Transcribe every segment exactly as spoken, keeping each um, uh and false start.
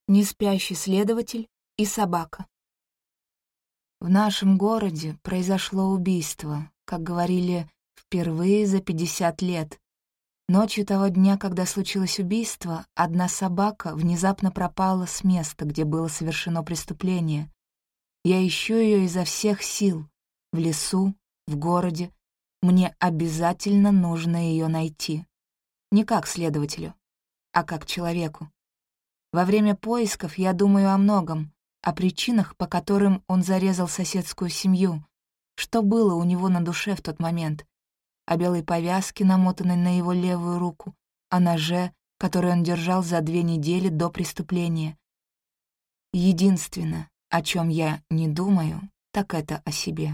Неспящий следователь и собака. В нашем городе произошло убийство, как говорили, впервые за пятьдесят лет. Ночью того дня, когда случилось убийство, одна собака внезапно пропала с места, где было совершено преступление. Я ищу ее изо всех сил. В лесу, в городе. Мне обязательно нужно ее найти. Не как следователю, а как человеку. Во время поисков я думаю о многом, о причинах, по которым он зарезал соседскую семью, что было у него на душе в тот момент, о белой повязке, намотанной на его левую руку, о ноже, который он держал за две недели до преступления. Единственное, о чем я не думаю, так это о себе.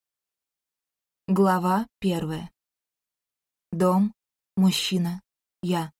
Глава первая. Дом, мужчина, я.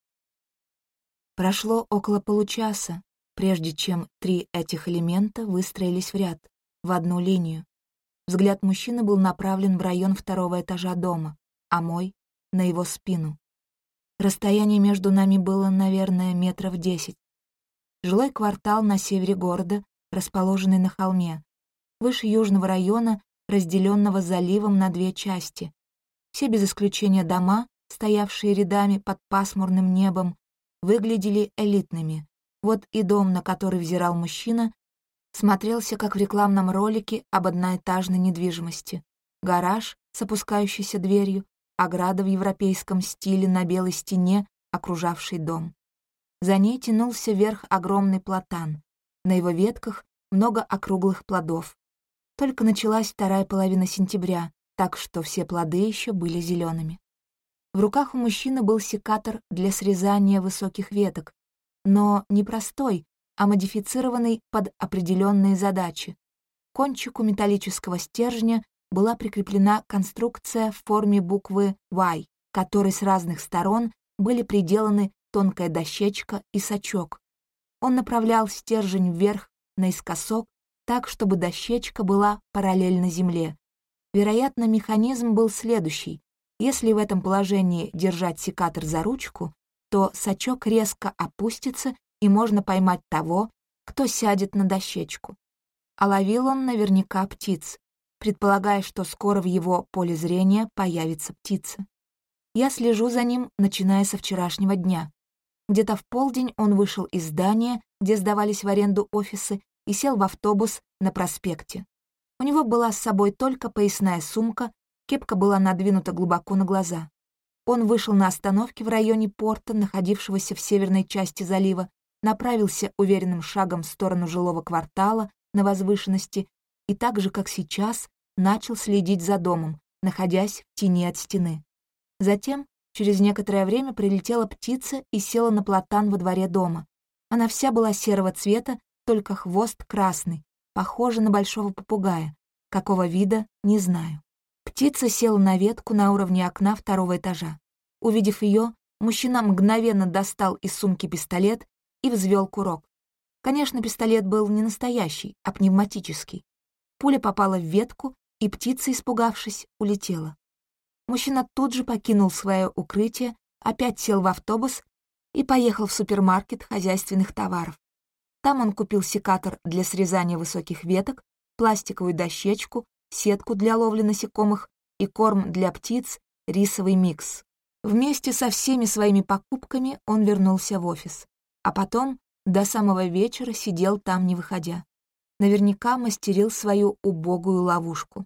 Прошло около получаса, прежде чем три этих элемента выстроились в ряд, в одну линию. Взгляд мужчины был направлен в район второго этажа дома, а мой — на его спину. Расстояние между нами было, наверное, метров десять. Жилой квартал на севере города, расположенный на холме, выше южного района, разделенного заливом на две части. Все без исключения дома, стоявшие рядами под пасмурным небом, выглядели элитными. Вот и дом, на который взирал мужчина, смотрелся как в рекламном ролике об одноэтажной недвижимости. Гараж с опускающейся дверью, ограда в европейском стиле на белой стене, окружавший дом. За ней тянулся вверх огромный платан. На его ветках много округлых плодов. Только началась вторая половина сентября, так что все плоды еще были зелеными. В руках у мужчины был секатор для срезания высоких веток, но не простой, а модифицированный под определенные задачи. К кончику металлического стержня была прикреплена конструкция в форме буквы Y, к которой с разных сторон были приделаны тонкая дощечка и сачок. Он направлял стержень вверх наискосок, так, чтобы дощечка была параллельна земле. Вероятно, механизм был следующий. Если в этом положении держать секатор за ручку, то сачок резко опустится, и можно поймать того, кто сядет на дощечку. А ловил он наверняка птиц, предполагая, что скоро в его поле зрения появится птица. Я слежу за ним, начиная со вчерашнего дня. Где-то в полдень он вышел из здания, где сдавались в аренду офисы, и сел в автобус на проспекте. У него была с собой только поясная сумка, кепка была надвинута глубоко на глаза. Он вышел на остановке в районе порта, находившегося в северной части залива, направился уверенным шагом в сторону жилого квартала на возвышенности и так же, как сейчас, начал следить за домом, находясь в тени от стены. Затем, через некоторое время, прилетела птица и села на платан во дворе дома. Она вся была серого цвета, только хвост красный, похожа на большого попугая. Какого вида — не знаю. Птица села на ветку на уровне окна второго этажа. Увидев ее, мужчина мгновенно достал из сумки пистолет и взвел курок. Конечно, пистолет был не настоящий, а пневматический. Пуля попала в ветку, и птица, испугавшись, улетела. Мужчина тут же покинул свое укрытие, опять сел в автобус и поехал в супермаркет хозяйственных товаров. Там он купил секатор для срезания высоких веток, пластиковую дощечку, сетку для ловли насекомых и корм для птиц, рисовый микс. Вместе со всеми своими покупками он вернулся в офис. А потом до самого вечера сидел там, не выходя. Наверняка мастерил свою убогую ловушку.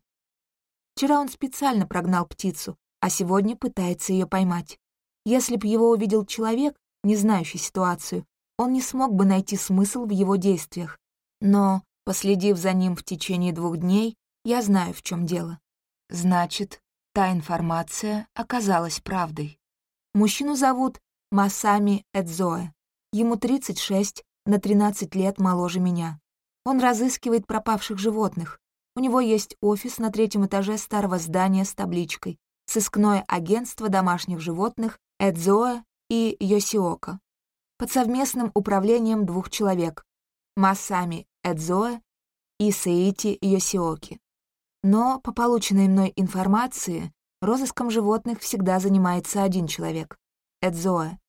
Вчера он специально прогнал птицу, а сегодня пытается ее поймать. Если б его увидел человек, не знающий ситуацию, он не смог бы найти смысл в его действиях. Но, последив за ним в течение двух дней, я знаю, в чем дело. Значит, та информация оказалась правдой. Мужчину зовут Масами Эдзоэ. Ему тридцать шесть, на тринадцать лет моложе меня. Он разыскивает пропавших животных. У него есть офис на третьем этаже старого здания с табличкой «Сыскное агентство домашних животных Эдзоэ и Йосиока» под совместным управлением двух человек — Масами Эдзоэ и Сеити Йосиоки. Но, по полученной мной информации, розыском животных всегда занимается один человек — Эдзоэ.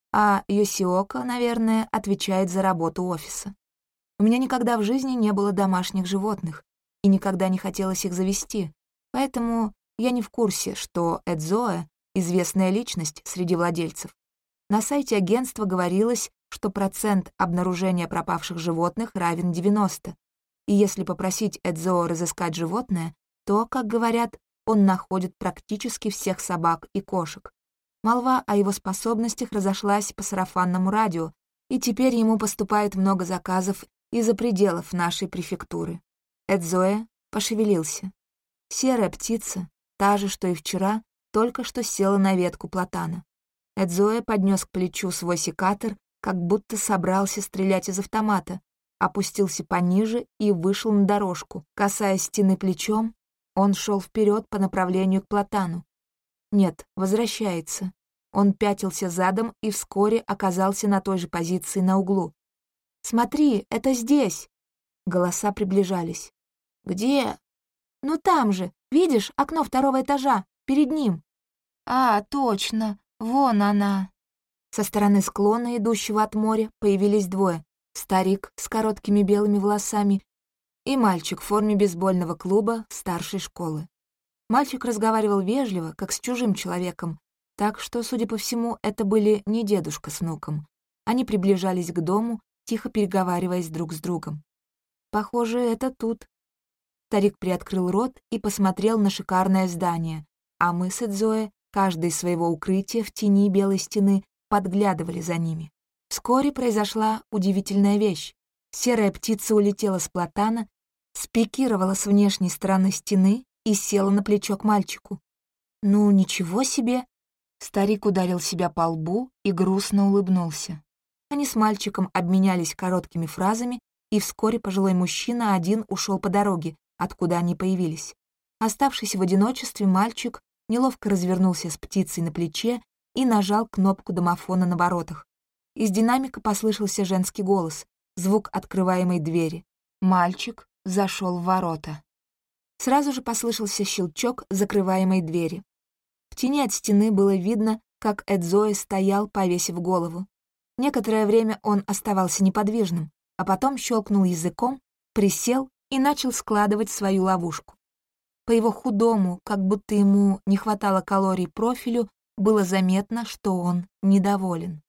а Йосиока, наверное, отвечает за работу офиса. У меня никогда в жизни не было домашних животных, и никогда не хотелось их завести, поэтому я не в курсе, что Эдзоэ — известная личность среди владельцев. На сайте агентства говорилось, что процент обнаружения пропавших животных равен девяноста, и если попросить Эдзоэ разыскать животное, то, как говорят, он находит практически всех собак и кошек. Молва о его способностях разошлась по сарафанному радио, и теперь ему поступает много заказов из-за пределов нашей префектуры. Эдзоэ пошевелился. Серая птица, та же, что и вчера, только что села на ветку платана. Эдзоэ поднес к плечу свой секатор, как будто собрался стрелять из автомата, опустился пониже и вышел на дорожку. Касаясь стены плечом, он шел вперед по направлению к платану. Нет, возвращается. Он пятился задом и вскоре оказался на той же позиции на углу. «Смотри, это здесь!» Голоса приближались. «Где?» «Ну там же, видишь, окно второго этажа, перед ним». «А, точно, вон она». Со стороны склона, идущего от моря, появились двое. Старик с короткими белыми волосами и мальчик в форме бейсбольного клуба старшей школы. Мальчик разговаривал вежливо, как с чужим человеком, так что, судя по всему, это были не дедушка с внуком. Они приближались к дому, тихо переговариваясь друг с другом. «Похоже, это тут». Старик приоткрыл рот и посмотрел на шикарное здание, а мы с Эдзоэ, каждый из своего укрытия в тени белой стены, подглядывали за ними. Вскоре произошла удивительная вещь. Серая птица улетела с платана, спикировала с внешней стороны стены и села на плечо к мальчику. «Ну, ничего себе!» Старик ударил себя по лбу и грустно улыбнулся. Они с мальчиком обменялись короткими фразами, и вскоре пожилой мужчина один ушел по дороге, откуда они появились. Оставшись в одиночестве, мальчик неловко развернулся с птицей на плече и нажал кнопку домофона на воротах. Из динамика послышался женский голос, звук открываемой двери. Мальчик зашел в ворота. Сразу же послышался щелчок закрываемой двери. В тени от стены было видно, как Эдзоэ стоял, повесив голову. Некоторое время он оставался неподвижным, а потом щелкнул языком, присел и начал складывать свою ловушку. По его худому, как будто ему не хватало калорий профилю, было заметно, что он недоволен.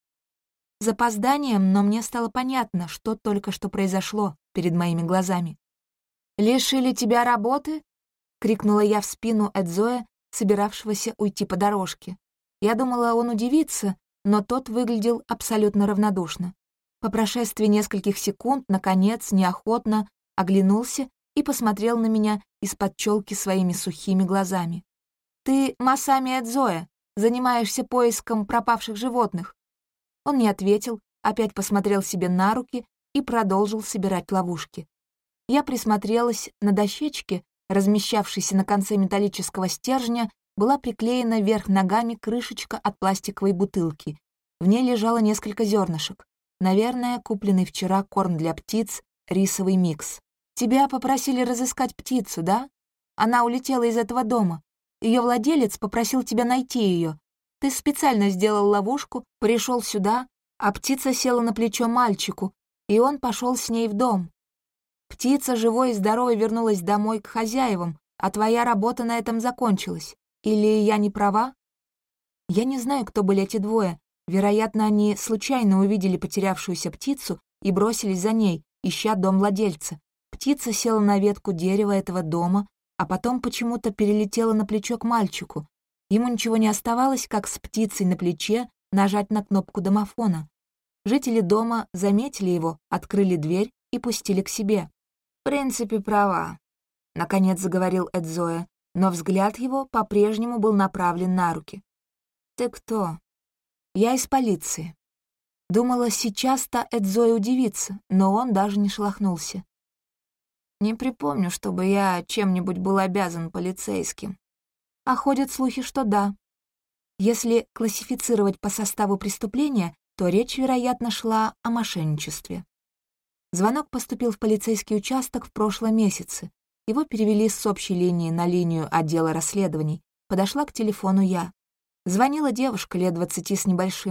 С запозданием, но мне стало понятно, что только что произошло перед моими глазами. «Лишили тебя работы?» — крикнула я в спину Эдзоэ, собиравшегося уйти по дорожке. Я думала, он удивится, но тот выглядел абсолютно равнодушно. По прошествии нескольких секунд, наконец, неохотно оглянулся и посмотрел на меня из-под челки своими сухими глазами. «Ты Масами Эдзоэ, занимаешься поиском пропавших животных?» Он не ответил, опять посмотрел себе на руки и продолжил собирать ловушки. Я присмотрелась. На дощечке, размещавшейся на конце металлического стержня, была приклеена вверх ногами крышечка от пластиковой бутылки. В ней лежало несколько зернышек. Наверное, купленный вчера корм для птиц, рисовый микс. «Тебя попросили разыскать птицу, да? Она улетела из этого дома. Ее владелец попросил тебя найти ее. Ты специально сделал ловушку, пришел сюда, а птица села на плечо мальчику, и он пошел с ней в дом. Птица живой и здоровой вернулась домой к хозяевам, а твоя работа на этом закончилась. Или я не права?» Я не знаю, кто были эти двое. Вероятно, они случайно увидели потерявшуюся птицу и бросились за ней, ища дом владельца. Птица села на ветку дерева этого дома, а потом почему-то перелетела на плечо к мальчику. Ему ничего не оставалось, как с птицей на плече нажать на кнопку домофона. Жители дома заметили его, открыли дверь и пустили к себе. «В принципе, права», — наконец заговорил Эдзоэ, но взгляд его по-прежнему был направлен на руки. «Ты кто?» «Я из полиции». Думала, сейчас-то Эдзоэ удивится, но он даже не шелохнулся. «Не припомню, чтобы я чем-нибудь был обязан полицейским». А ходят слухи, что да. Если классифицировать по составу преступления, то речь, вероятно, шла о мошенничестве. Звонок поступил в полицейский участок в прошлом месяце. Его перевели с общей линии на линию отдела расследований. Подошла к телефону я. Звонила девушка лет двадцати с небольшим.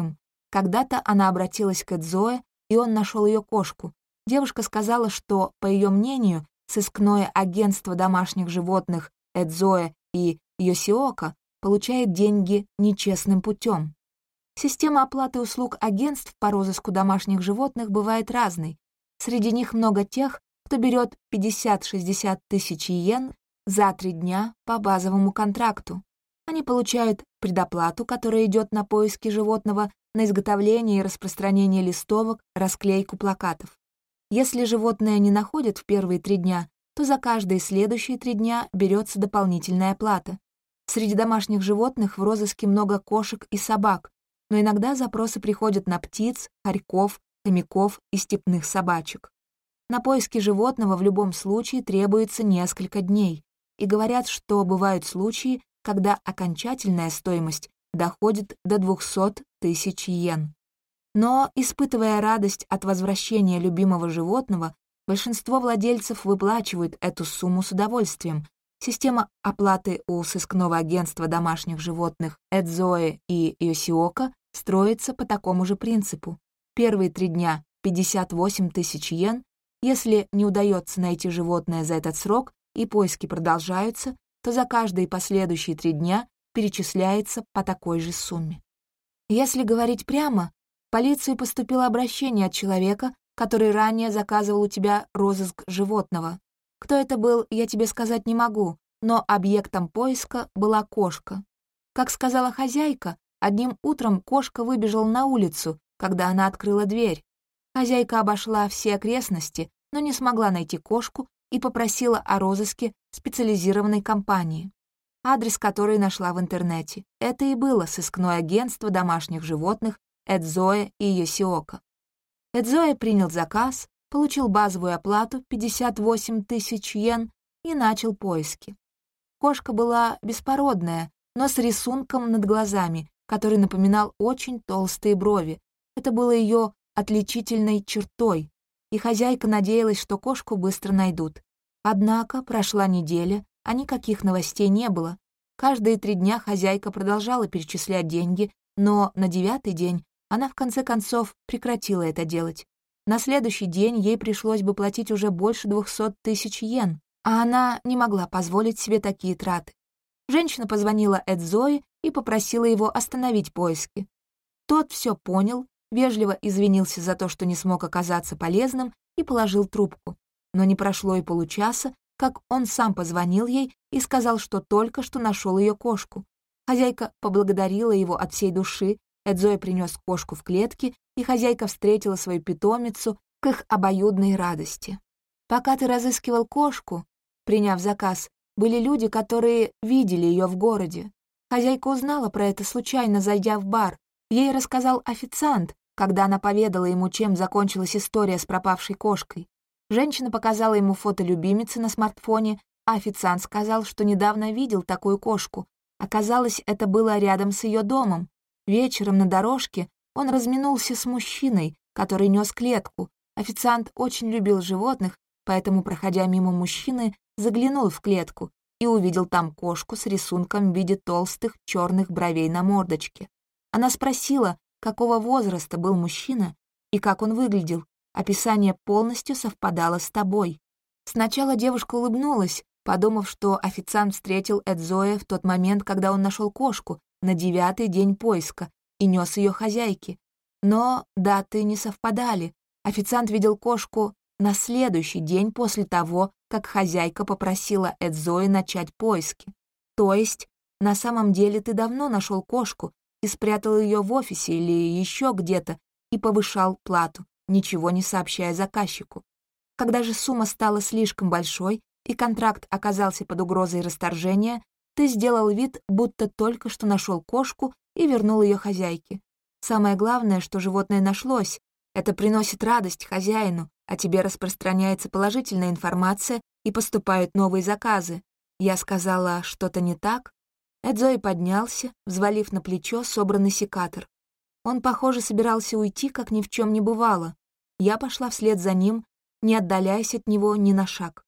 Когда-то она обратилась к Эдзое, и он нашел ее кошку. Девушка сказала, что, по ее мнению, сыскное агентство домашних животных Эдзое и Йосиока получает деньги нечестным путем. Система оплаты услуг агентств по розыску домашних животных бывает разной. Среди них много тех, кто берет пятьдесят-шестьдесят тысяч йен за три дня по базовому контракту. Они получают предоплату, которая идет на поиски животного, на изготовление и распространение листовок, расклейку плакатов. Если животное не находят в первые три дня, то за каждые следующие три дня берется дополнительная плата. Среди домашних животных в розыске много кошек и собак, но иногда запросы приходят на птиц, хорьков, хомяков и степных собачек. На поиски животного в любом случае требуется несколько дней, и говорят, что бывают случаи, когда окончательная стоимость доходит до двухсот тысяч йен. Но, испытывая радость от возвращения любимого животного, большинство владельцев выплачивают эту сумму с удовольствием. Система оплаты у сыскного агентства домашних животных Эдзое и Йосиока строится по такому же принципу. Первые три дня — пятьдесят восемь тысяч йен. Если не удается найти животное за этот срок и поиски продолжаются, то за каждые последующие три дня перечисляется по такой же сумме. Если говорить прямо, в полицию поступило обращение от человека, который ранее заказывал у тебя розыск животного. Кто это был, я тебе сказать не могу, но объектом поиска была кошка. Как сказала хозяйка, одним утром кошка выбежала на улицу, когда она открыла дверь. Хозяйка обошла все окрестности, но не смогла найти кошку и попросила о розыске специализированной компании. Адрес, который нашла в интернете. Это и было сыскное агентство домашних животных Эдзое и Йосиока. Эдзое принял заказ, получил базовую оплату пятьдесят восемь тысяч йен и начал поиски. Кошка была беспородная, но с рисунком над глазами, который напоминал очень толстые брови. Это было ее отличительной чертой, и хозяйка надеялась, что кошку быстро найдут. Однако прошла неделя, а никаких новостей не было. Каждые три дня хозяйка продолжала перечислять деньги, но на девятый день она в конце концов прекратила это делать. На следующий день ей пришлось бы платить уже больше двухсот тысяч йен, а она не могла позволить себе такие траты. Женщина позвонила Эдзое и попросила его остановить поиски. Тот все понял, вежливо извинился за то, что не смог оказаться полезным, и положил трубку. Но не прошло и получаса, как он сам позвонил ей и сказал, что только что нашел ее кошку. Хозяйка поблагодарила его от всей души, Эдзое принес кошку в клетке, и хозяйка встретила свою питомицу к их обоюдной радости. Пока ты разыскивал кошку, приняв заказ, были люди, которые видели ее в городе. Хозяйка узнала про это случайно, зайдя в бар. Ей рассказал официант, когда она поведала ему, чем закончилась история с пропавшей кошкой. Женщина показала ему фото любимицы на смартфоне, а официант сказал, что недавно видел такую кошку. Оказалось, это было рядом с ее домом. Вечером на дорожке он разминулся с мужчиной, который нес клетку. Официант очень любил животных, поэтому, проходя мимо мужчины, заглянул в клетку и увидел там кошку с рисунком в виде толстых черных бровей на мордочке. Она спросила, какого возраста был мужчина и как он выглядел. Описание полностью совпадало с тобой. Сначала девушка улыбнулась, подумав, что официант встретил Эдзое в тот момент, когда он нашел кошку, на девятый день поиска, и нес ее хозяйке. Но даты не совпадали. Официант видел кошку на следующий день после того, как хозяйка попросила Эдзое начать поиски. То есть, на самом деле ты давно нашел кошку и спрятал ее в офисе или еще где-то и повышал плату, ничего не сообщая заказчику. Когда же сумма стала слишком большой и контракт оказался под угрозой расторжения, ты сделал вид, будто только что нашел кошку и вернул ее хозяйке. Самое главное, что животное нашлось. Это приносит радость хозяину, а тебе распространяется положительная информация и поступают новые заказы. Я сказала, что-то не так? Эдзое поднялся, взвалив на плечо собранный секатор. Он, похоже, собирался уйти, как ни в чем не бывало. Я пошла вслед за ним, не отдаляясь от него ни на шаг.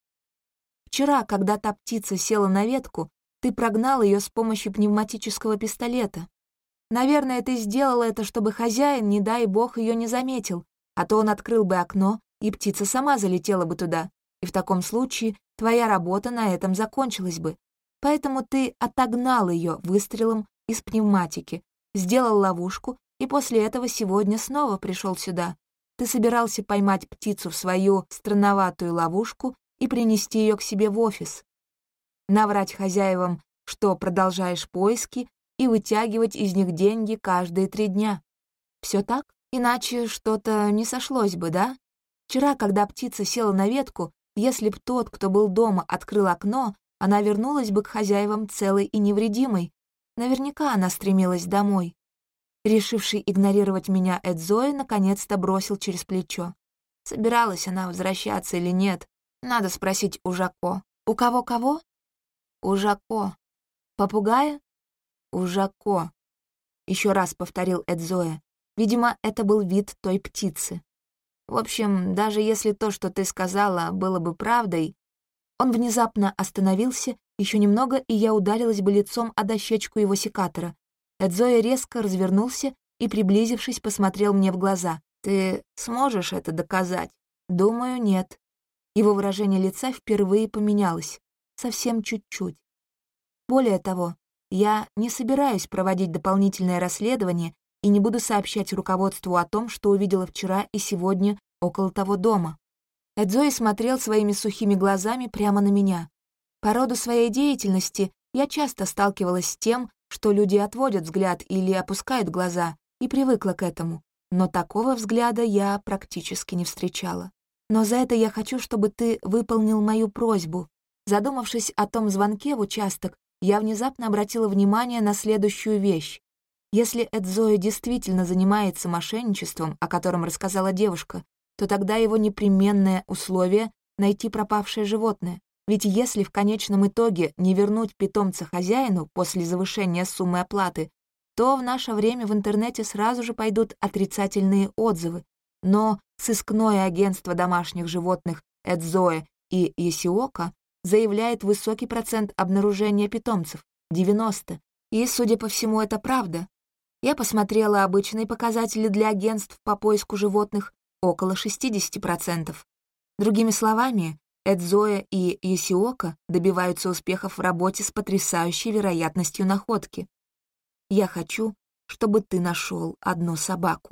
Вчера, когда та птица села на ветку, ты прогнал ее с помощью пневматического пистолета. Наверное, ты сделала это, чтобы хозяин, не дай бог, ее не заметил, а то он открыл бы окно, и птица сама залетела бы туда, и в таком случае твоя работа на этом закончилась бы. Поэтому ты отогнал ее выстрелом из пневматики, сделал ловушку, и после этого сегодня снова пришел сюда. Ты собирался поймать птицу в свою странноватую ловушку и принести ее к себе в офис. Наврать хозяевам, что продолжаешь поиски, и вытягивать из них деньги каждые три дня. Все так? Иначе что-то не сошлось бы, да? Вчера, когда птица села на ветку, если б тот, кто был дома, открыл окно, она вернулась бы к хозяевам целой и невредимой. Наверняка она стремилась домой. Решивший игнорировать меня Эдзои наконец-то бросил через плечо. Собиралась она возвращаться или нет? Надо спросить у Жако. У кого-кого? У Жако. Попугая? У Жако. Еще раз повторил Эдзои. Видимо, это был вид той птицы. В общем, даже если то, что ты сказала, было бы правдой... Он внезапно остановился, еще немного, и я ударилась бы лицом о дощечку его секатора. Эдзои резко развернулся и, приблизившись, посмотрел мне в глаза. «Ты сможешь это доказать?» «Думаю, нет». Его выражение лица впервые поменялось. Совсем чуть-чуть. Более того, я не собираюсь проводить дополнительное расследование и не буду сообщать руководству о том, что увидела вчера и сегодня около того дома. Эдзои смотрел своими сухими глазами прямо на меня. По роду своей деятельности я часто сталкивалась с тем, что люди отводят взгляд или опускают глаза, и привыкла к этому. Но такого взгляда я практически не встречала. Но за это я хочу, чтобы ты выполнил мою просьбу. Задумавшись о том звонке в участок, я внезапно обратила внимание на следующую вещь. Если Эдзои действительно занимается мошенничеством, о котором рассказала девушка, то тогда его непременное условие — найти пропавшее животное. Ведь если в конечном итоге не вернуть питомца хозяину после завышения суммы оплаты, то в наше время в интернете сразу же пойдут отрицательные отзывы. Но сыскное агентство домашних животных Эдзои и Ясиока заявляет высокий процент обнаружения питомцев — девяносто. И, судя по всему, это правда. Я посмотрела обычные показатели для агентств по поиску животных — около шестьдесят процентов. Другими словами, Эдзои и Ясиока добиваются успехов в работе с потрясающей вероятностью находки. Я хочу, чтобы ты нашел одну собаку.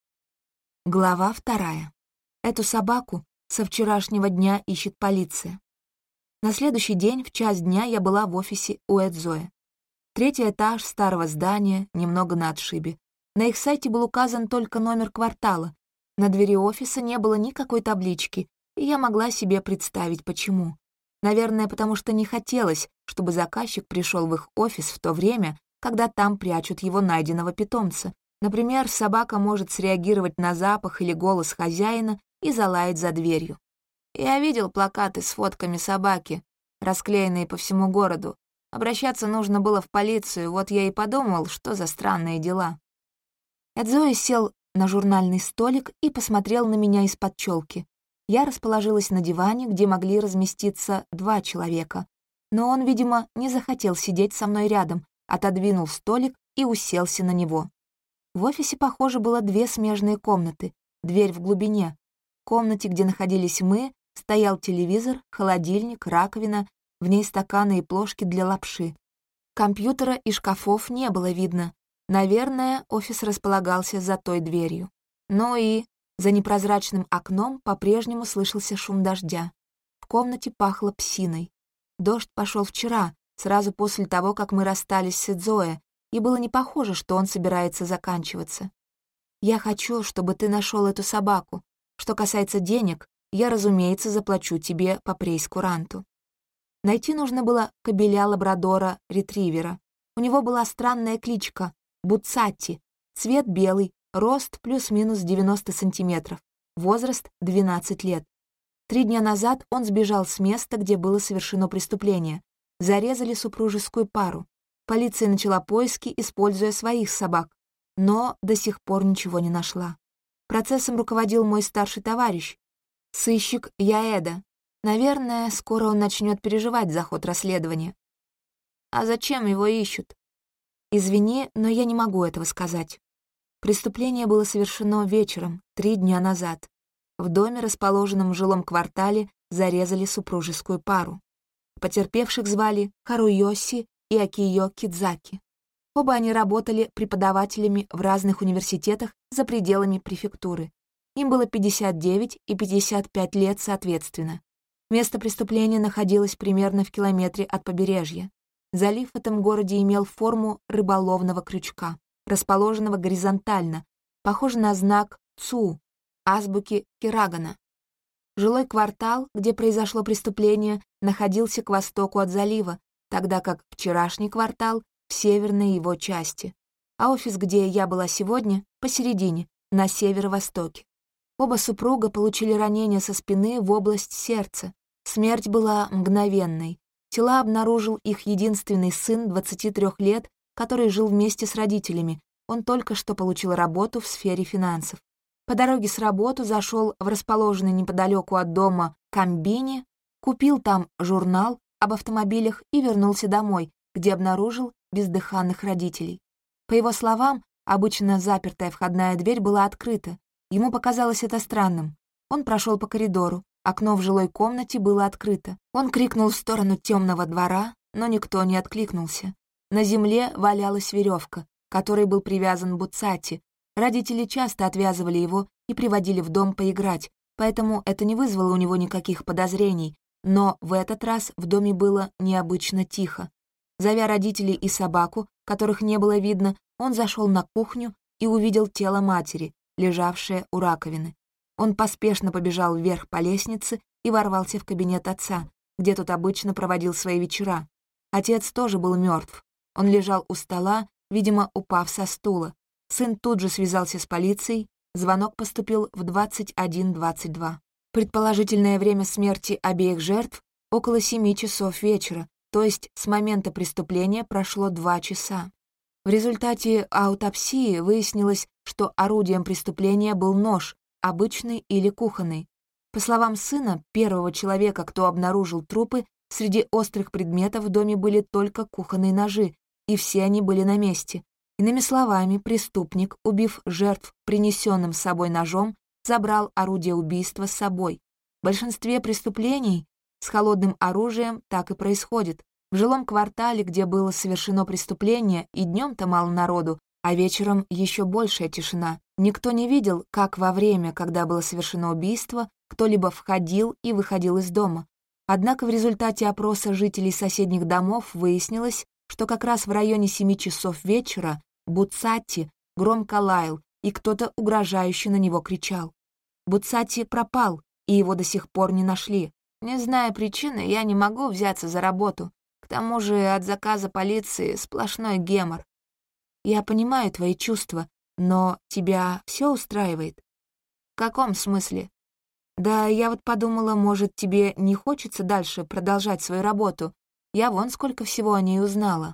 Глава вторая. Эту собаку со вчерашнего дня ищет полиция. На следующий день в час дня я была в офисе у Эдзои. Третий этаж старого здания, немного на отшибе. На их сайте был указан только номер квартала. На двери офиса не было никакой таблички, и я могла себе представить, почему. Наверное, потому что не хотелось, чтобы заказчик пришел в их офис в то время, когда там прячут его найденного питомца. Например, собака может среагировать на запах или голос хозяина и залаять за дверью. Я видел плакаты с фотками собаки, расклеенные по всему городу. Обращаться нужно было в полицию, вот я и подумал, что за странные дела. Эдзои сел на журнальный столик и посмотрел на меня из-под челки. Я расположилась на диване, где могли разместиться два человека. Но он, видимо, не захотел сидеть со мной рядом, отодвинул столик и уселся на него. В офисе, похоже, было две смежные комнаты, дверь в глубине. В комнате, где находились мы, стоял телевизор, холодильник, раковина, в ней стаканы и плошки для лапши. Компьютера и шкафов не было видно. Наверное, офис располагался за той дверью. Ну и за непрозрачным окном по-прежнему слышался шум дождя. В комнате пахло псиной. Дождь пошел вчера, сразу после того, как мы расстались с Эдзои, и было не похоже, что он собирается заканчиваться. «Я хочу, чтобы ты нашел эту собаку. Что касается денег, я, разумеется, заплачу тебе по прейскуранту». Найти нужно было кобеля-лабрадора-ретривера. У него была странная кличка — Буцатти, цвет белый, рост плюс-минус девяносто сантиметров, возраст двенадцать лет. Три дня назад он сбежал с места, где было совершено преступление. Зарезали супружескую пару. Полиция начала поиски, используя своих собак, но до сих пор ничего не нашла. Процессом руководил мой старший товарищ, сыщик Яэда. Наверное, скоро он начнет переживать за ход расследования. А зачем его ищут? Извини, но я не могу этого сказать. Преступление было совершено вечером, три дня назад. В доме, расположенном в жилом квартале, зарезали супружескую пару. Потерпевших звали Харуйоси и Акиё Кидзаки. Оба они работали преподавателями в разных университетах за пределами префектуры. Им было пятьдесят девять и пятьдесят пять лет соответственно. Место преступления находилось примерно в километре от побережья. Залив в этом городе имел форму рыболовного крючка, расположенного горизонтально, похоже на знак «Цу» азбуки Хирагана. Жилой квартал, где произошло преступление, находился к востоку от залива, тогда как вчерашний квартал — в северной его части, а офис, где я была сегодня, посередине, на северо-востоке. Оба супруга получили ранения со спины в область сердца. Смерть была мгновенной. Тела обнаружил их единственный сын, двадцати трёх лет, который жил вместе с родителями. Он только что получил работу в сфере финансов. По дороге с работы зашел в расположенный неподалеку от дома комбини, купил там журнал об автомобилях и вернулся домой, где обнаружил бездыханных родителей. По его словам, обычно запертая входная дверь была открыта. Ему показалось это странным. Он прошел по коридору. Окно в жилой комнате было открыто. Он крикнул в сторону темного двора, но никто не откликнулся. На земле валялась веревка, к которой был привязан Буцати. Родители часто отвязывали его и приводили в дом поиграть, поэтому это не вызвало у него никаких подозрений, но в этот раз в доме было необычно тихо. Зовя родителей и собаку, которых не было видно, он зашел на кухню и увидел тело матери, лежавшее у раковины. Он поспешно побежал вверх по лестнице и ворвался в кабинет отца, где тот обычно проводил свои вечера. Отец тоже был мертв. Он лежал у стола, видимо, упав со стула. Сын тут же связался с полицией, звонок поступил в двадцать один двадцать два. Предположительное время смерти обеих жертв — около семи часов вечера, то есть с момента преступления прошло два часа. В результате аутопсии выяснилось, что орудием преступления был нож, обычный или кухонный. По словам сына, первого человека, кто обнаружил трупы, среди острых предметов в доме были только кухонные ножи, и все они были на месте. Иными словами, преступник, убив жертв принесенным с собой ножом, забрал орудие убийства с собой. В большинстве преступлений с холодным оружием так и происходит. В жилом квартале, где было совершено преступление, и днем-то мало народу, а вечером еще большая тишина. Никто не видел, как во время, когда было совершено убийство, кто-либо входил и выходил из дома. Однако в результате опроса жителей соседних домов выяснилось, что как раз в районе семи часов вечера Буцати громко лаял, и кто-то угрожающе на него кричал. Буцати пропал, и его до сих пор не нашли. Не зная причины, я не могу взяться за работу. К тому же от заказа полиции сплошной гемор. Я понимаю твои чувства, но тебя все устраивает? В каком смысле? Да я вот подумала, может, тебе не хочется дальше продолжать свою работу. Я вон сколько всего о ней узнала.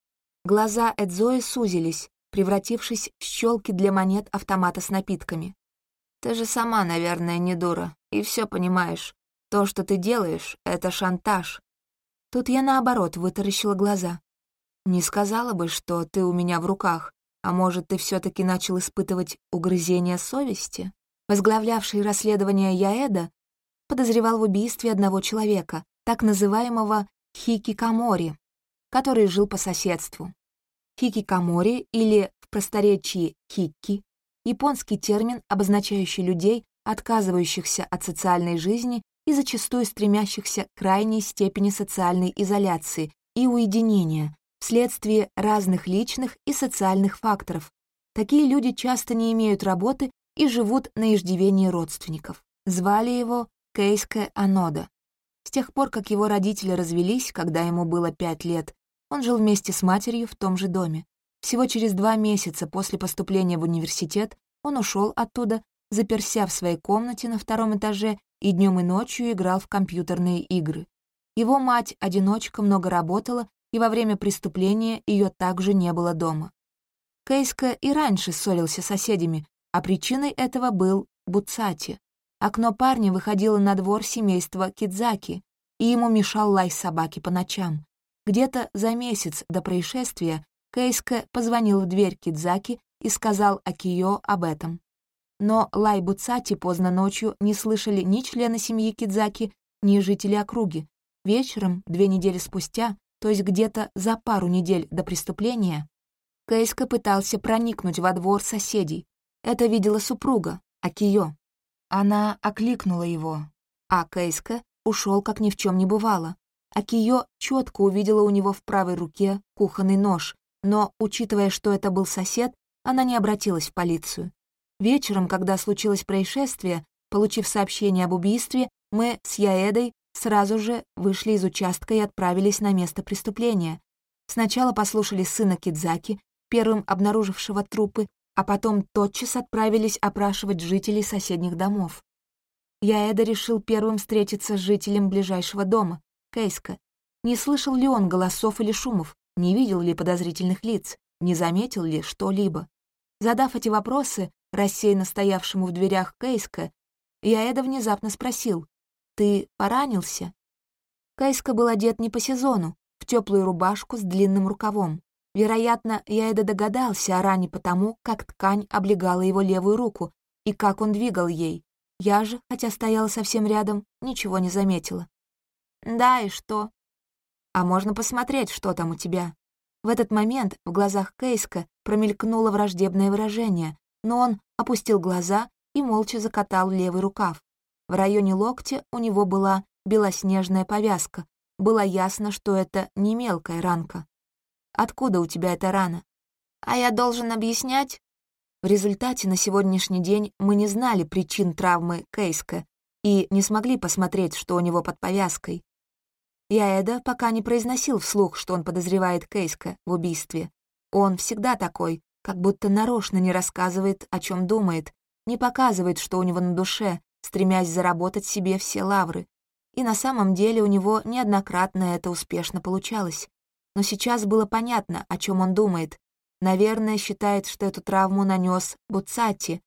Глаза Эдзои сузились, превратившись в щелки для монет автомата с напитками. Ты же сама, наверное, не дура, и все понимаешь. То, что ты делаешь, — это шантаж. Тут я, наоборот, вытаращила глаза. Не сказала бы, что ты у меня в руках, а может, ты все таки начал испытывать угрызение совести? Возглавлявший расследование Яэда подозревал в убийстве одного человека, так называемого хикикамори, который жил по соседству. Хикикамори, или в просторечии хикки, японский термин, обозначающий людей, отказывающихся от социальной жизни и зачастую стремящихся к крайней степени социальной изоляции и уединения вследствие разных личных и социальных факторов. Такие люди часто не имеют работы и живут на иждивении родственников. Звали его Кейске Анода. С тех пор, как его родители развелись, когда ему было пять лет, он жил вместе с матерью в том же доме. Всего через два месяца после поступления в университет он ушел оттуда, заперся в своей комнате на втором этаже и днем и ночью играл в компьютерные игры. Его мать-одиночка много работала, и во время преступления ее также не было дома. Кейска и раньше ссорился с соседями, а причиной этого был Буцати. Окно парня выходило на двор семейства Кидзаки, и ему мешал лай собаки по ночам. Где-то за месяц до происшествия Кейске позвонил в дверь Кидзаки и сказал Акиё об этом. Но лай Буцати поздно ночью не слышали ни члены семьи Кидзаки, ни жители округи. Вечером, две недели спустя, то есть где-то за пару недель до преступления, Кейске пытался проникнуть во двор соседей. Это видела супруга, Акиё. Она окликнула его, а Кейске ушел, как ни в чем не бывало. Акиё четко увидела у него в правой руке кухонный нож, но, учитывая, что это был сосед, она не обратилась в полицию. Вечером, когда случилось происшествие, получив сообщение об убийстве, мы с Яэдой сразу же вышли из участка и отправились на место преступления. Сначала послушали сына Кидзаки, первым обнаружившего трупы, а потом тотчас отправились опрашивать жителей соседних домов. Яэда решил первым встретиться с жителем ближайшего дома, Кейске. Не слышал ли он голосов или шумов, не видел ли подозрительных лиц, не заметил ли что-либо. Задав эти вопросы рассеянно стоявшему в дверях Кейске, Яэда внезапно спросил: «Ты поранился?» Кейске был одет не по сезону, в теплую рубашку с длинным рукавом. Вероятно, Яэда догадался о ране потому, как ткань облегала его левую руку и как он двигал ей. Я же, хотя стояла совсем рядом, ничего не заметила. «Да, и что?» «А можно посмотреть, что там у тебя?» В этот момент в глазах Кейске промелькнуло враждебное выражение, но он опустил глаза и молча закатал левый рукав. В районе локтя у него была белоснежная повязка. Было ясно, что это не мелкая ранка. «Откуда у тебя эта рана?» «А я должен объяснять?» В результате на сегодняшний день мы не знали причин травмы Кейске и не смогли посмотреть, что у него под повязкой. Яэда пока не произносил вслух, что он подозревает Кейске в убийстве. Он всегда такой, как будто нарочно не рассказывает, о чем думает, не показывает, что у него на душе, стремясь заработать себе все лавры. И на самом деле у него неоднократно это успешно получалось. Но сейчас было понятно, о чем он думает. Наверное, считает, что эту травму нанес Буцати.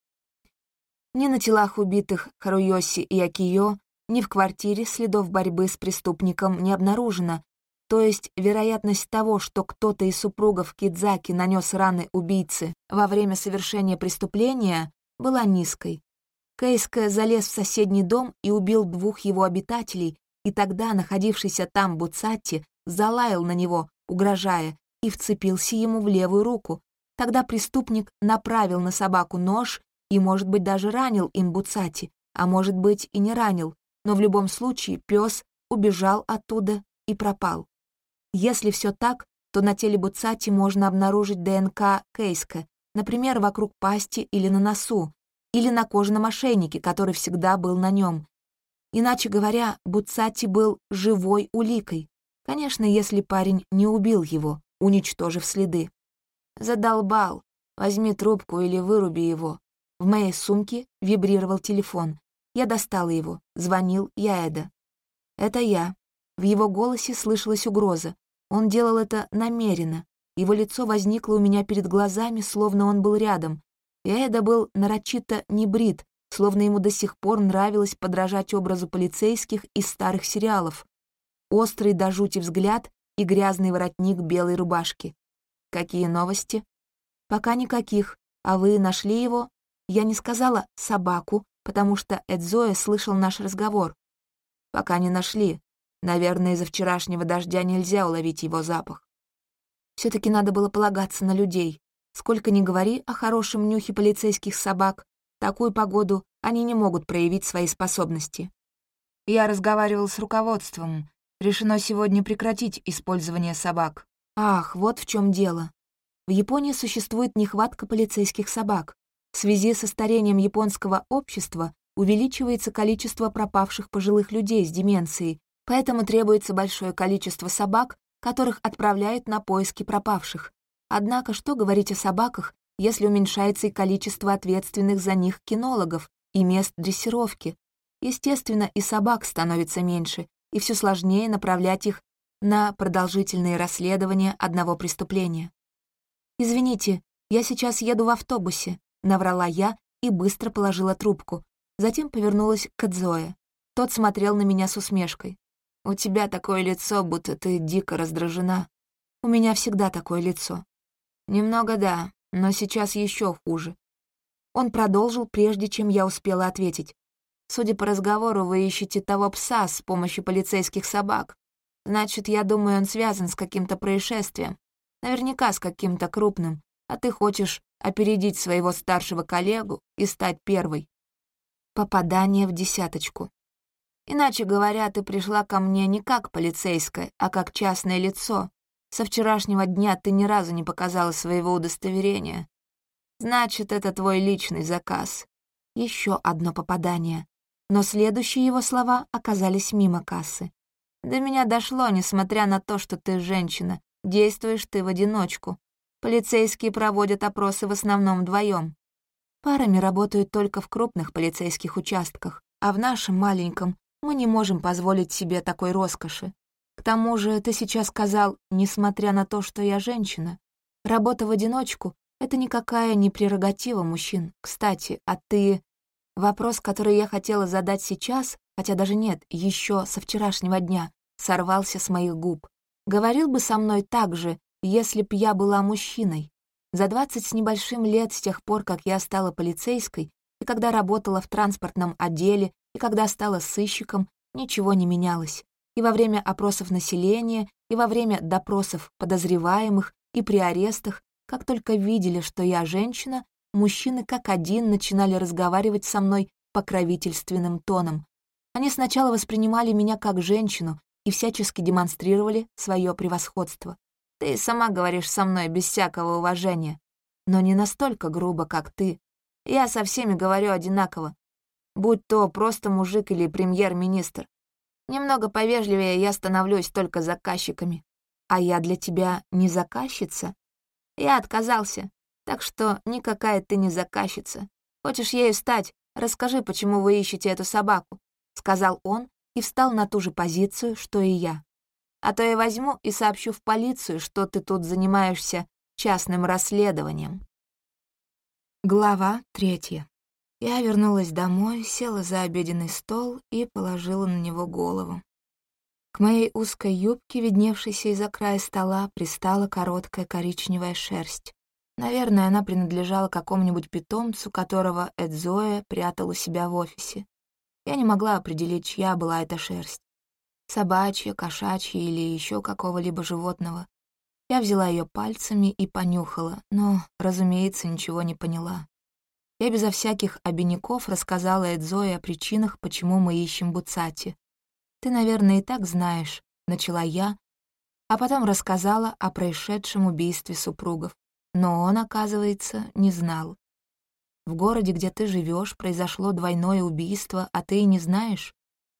Ни на телах убитых Харуёси и Акиё, ни в квартире следов борьбы с преступником не обнаружено, то есть вероятность того, что кто-то из супругов Кидзаки нанес раны убийце во время совершения преступления, была низкой. Кейске залез в соседний дом и убил двух его обитателей, и тогда находившийся там Буцати залаял на него, угрожая, и вцепился ему в левую руку. Тогда преступник направил на собаку нож и, может быть, даже ранил им Буцати, а может быть и не ранил, но в любом случае пес убежал оттуда и пропал. Если все так, то на теле Буцати можно обнаружить ДНК Кейске, например, вокруг пасти или на носу, или на кожаном ошейнике, который всегда был на нем. Иначе говоря, Буцати был живой уликой. Конечно, если парень не убил его, уничтожив следы. Задолбал. Возьми трубку или выруби его. В моей сумке вибрировал телефон. Я достала его. Звонил Яэда. «Это я». В его голосе слышалась угроза. Он делал это намеренно. Его лицо возникло у меня перед глазами, словно он был рядом. Яэда был нарочито небрит, словно ему до сих пор нравилось подражать образу полицейских из старых сериалов. Острый до жути взгляд и грязный воротник белой рубашки. «Какие новости?» «Пока никаких. А вы нашли его?» Я не сказала «собаку», потому что Эдзоя слышал наш разговор. «Пока не нашли. Наверное, из-за вчерашнего дождя нельзя уловить его запах». Все-таки надо было полагаться на людей. Сколько ни говори о хорошем нюхе полицейских собак, в такую погоду они не могут проявить свои способности. Я разговаривал с руководством. Решено сегодня прекратить использование собак. Ах, вот в чем дело. В Японии существует нехватка полицейских собак. В связи со старением японского общества увеличивается количество пропавших пожилых людей с деменцией, поэтому требуется большое количество собак, которых отправляют на поиски пропавших. Однако что говорить о собаках, если уменьшается и количество ответственных за них кинологов и мест дрессировки? Естественно, и собак становится меньше, и все сложнее направлять их на продолжительные расследования одного преступления. «Извините, я сейчас еду в автобусе», — наврала я и быстро положила трубку. Затем повернулась к Эдзое. Тот смотрел на меня с усмешкой. «У тебя такое лицо, будто ты дико раздражена». «У меня всегда такое лицо». «Немного да, но сейчас еще хуже». Он продолжил, прежде чем я успела ответить. «Судя по разговору, вы ищете того пса с помощью полицейских собак. Значит, я думаю, он связан с каким-то происшествием. Наверняка с каким-то крупным, а ты хочешь опередить своего старшего коллегу и стать первой». Попадание в десяточку. Иначе говоря, ты пришла ко мне не как полицейская, а как частное лицо. Со вчерашнего дня ты ни разу не показала своего удостоверения. Значит, это твой личный заказ. Еще одно попадание. Но следующие его слова оказались мимо кассы. До меня дошло, несмотря на то, что ты женщина, действуешь ты в одиночку. Полицейские проводят опросы в основном вдвоем. Парами работают только в крупных полицейских участках, а в нашем маленьком мы не можем позволить себе такой роскоши. К тому же ты сейчас сказал, несмотря на то, что я женщина. Работа в одиночку — это никакая не прерогатива мужчин. Кстати, а ты... Вопрос, который я хотела задать сейчас, хотя даже нет, еще со вчерашнего дня, сорвался с моих губ. Говорил бы со мной так же, если б я была мужчиной. За двадцать с небольшим лет с тех пор, как я стала полицейской, и когда работала в транспортном отделе, и когда стала сыщиком, ничего не менялось. И во время опросов населения, и во время допросов подозреваемых, и при арестах, как только видели, что я женщина, мужчины как один начинали разговаривать со мной покровительственным тоном. Они сначала воспринимали меня как женщину и всячески демонстрировали свое превосходство. Ты сама говоришь со мной без всякого уважения, но не настолько грубо, как ты. Я со всеми говорю одинаково, будь то просто мужик или премьер-министр. Немного повежливее я становлюсь только заказчиками. А я для тебя не заказчица? Я отказался. Так что никакая ты не заказчица. Хочешь ею стать? Расскажи, почему вы ищете эту собаку», — сказал он и встал на ту же позицию, что и я. «А то я возьму и сообщу в полицию, что ты тут занимаешься частным расследованием». Глава третья. Я вернулась домой, села за обеденный стол и положила на него голову. К моей узкой юбке, видневшейся из-за края стола, пристала короткая коричневая шерсть. Наверное, она принадлежала какому-нибудь питомцу, которого Эдзоя прятал у себя в офисе. Я не могла определить, чья была эта шерсть. Собачья, кошачья или еще какого-либо животного. Я взяла ее пальцами и понюхала, но, разумеется, ничего не поняла. Я безо всяких обиняков рассказала Эдзое о причинах, почему мы ищем Буцати. «Ты, наверное, и так знаешь», — начала я, а потом рассказала о происшедшем убийстве супругов. Но он, оказывается, не знал. В городе, где ты живешь, произошло двойное убийство, а ты и не знаешь?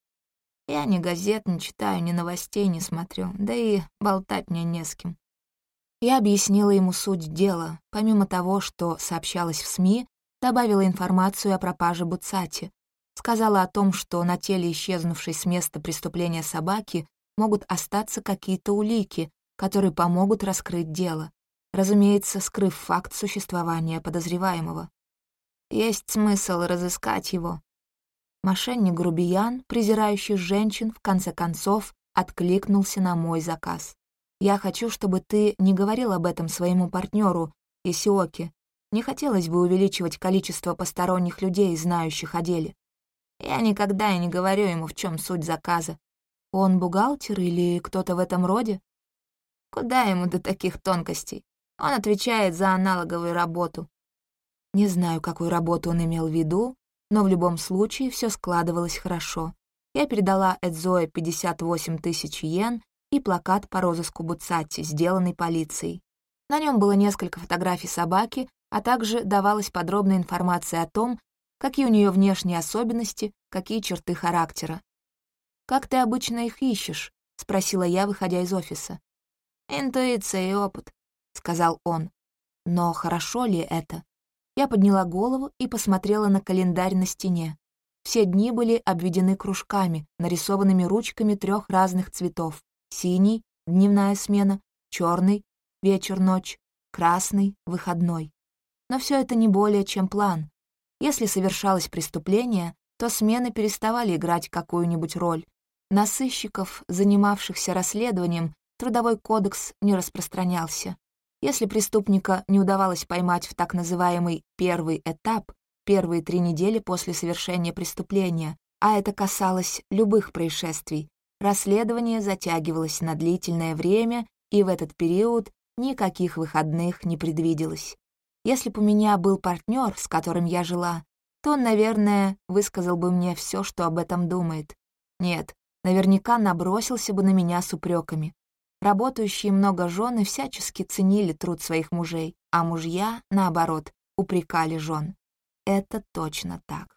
Я ни газет не читаю, ни новостей не смотрю, да и болтать мне не с кем. Я объяснила ему суть дела. Помимо того, что сообщалось в СМИ, добавила информацию о пропаже Буцати. Сказала о том, что на теле исчезнувшей с места преступления собаки могут остаться какие-то улики, которые помогут раскрыть дело. Разумеется, скрыв факт существования подозреваемого. Есть смысл разыскать его. Мошенник-грубиян, презирающий женщин, в конце концов, откликнулся на мой заказ. Я хочу, чтобы ты не говорил об этом своему партнеру Исиоки. Не хотелось бы увеличивать количество посторонних людей, знающих о деле. Я никогда и не говорю ему, в чем суть заказа. Он бухгалтер или кто-то в этом роде? Куда ему до таких тонкостей? Он отвечает за аналоговую работу. Не знаю, какую работу он имел в виду, но в любом случае все складывалось хорошо. Я передала Эдзое пятьдесят восемь тысяч йен и плакат по розыску Буцати, сделанный полицией. На нем было несколько фотографий собаки, а также давалась подробная информация о том, какие у нее внешние особенности, какие черты характера. «Как ты обычно их ищешь?» — спросила я, выходя из офиса. «Интуиция и опыт», — сказал он. «Но хорошо ли это?» Я подняла голову и посмотрела на календарь на стене. Все дни были обведены кружками, нарисованными ручками трех разных цветов. Синий — дневная смена, черный — вечер-ночь, красный — выходной. Но все это не более чем план. Если совершалось преступление, то смены переставали играть какую-нибудь роль. На сыщиков, занимавшихся расследованием, Трудовой кодекс не распространялся. Если преступника не удавалось поймать в так называемый первый этап, первые три недели после совершения преступления, а это касалось любых происшествий, расследование затягивалось на длительное время, и в этот период никаких выходных не предвиделось. Если бы у меня был партнер, с которым я жила, то он, наверное, высказал бы мне все, что об этом думает. Нет, наверняка набросился бы на меня с упреками. Работающие много жены всячески ценили труд своих мужей, а мужья, наоборот, упрекали жен. Это точно так.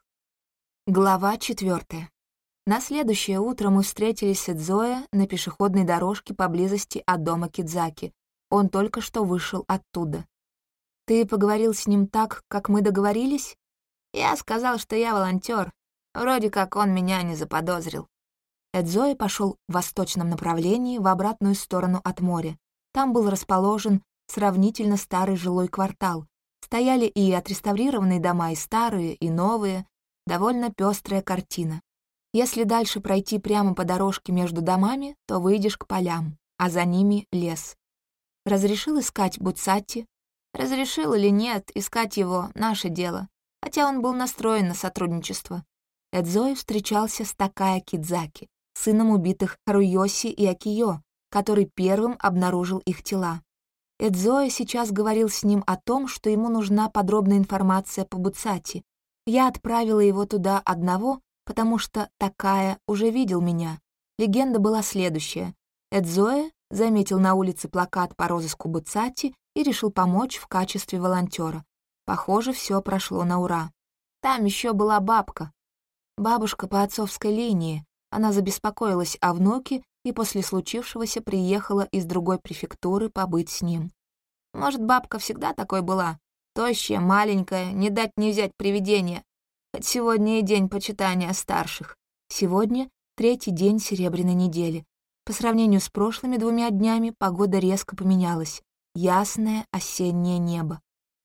Глава четвертая. На следующее утро мы встретились с Эдзоэ на пешеходной дорожке поблизости от дома Кидзаки. Он только что вышел оттуда. «Ты поговорил с ним так, как мы договорились?» «Я сказал, что я волонтер. Вроде как он меня не заподозрил». Эдзоэ пошел в восточном направлении в обратную сторону от моря. Там был расположен сравнительно старый жилой квартал. Стояли и отреставрированные дома, и старые, и новые. Довольно пестрая картина. Если дальше пройти прямо по дорожке между домами, то выйдешь к полям, а за ними лес. Разрешил искать Буцатти? Разрешил или нет, искать его — наше дело. Хотя он был настроен на сотрудничество. Эдзоэ встречался с Такая Кидзаки, сыном убитых Харуйоси и Акиё, который первым обнаружил их тела. Эдзоэ сейчас говорил с ним о том, что ему нужна подробная информация по Буцатти. Я отправила его туда одного, потому что Такая уже видел меня. Легенда была следующая. Эдзоэ заметил на улице плакат по розыску Буцатти и решил помочь в качестве волонтера. Похоже, все прошло на ура. Там еще была бабка. Бабушка по отцовской линии. Она забеспокоилась о внуке и после случившегося приехала из другой префектуры побыть с ним. Может, бабка всегда такой была? Тощая, маленькая, не дать не взять привидение. Хоть сегодня и день почитания старших. Сегодня третий день Серебряной недели. По сравнению с прошлыми двумя днями погода резко поменялась. Ясное осеннее небо.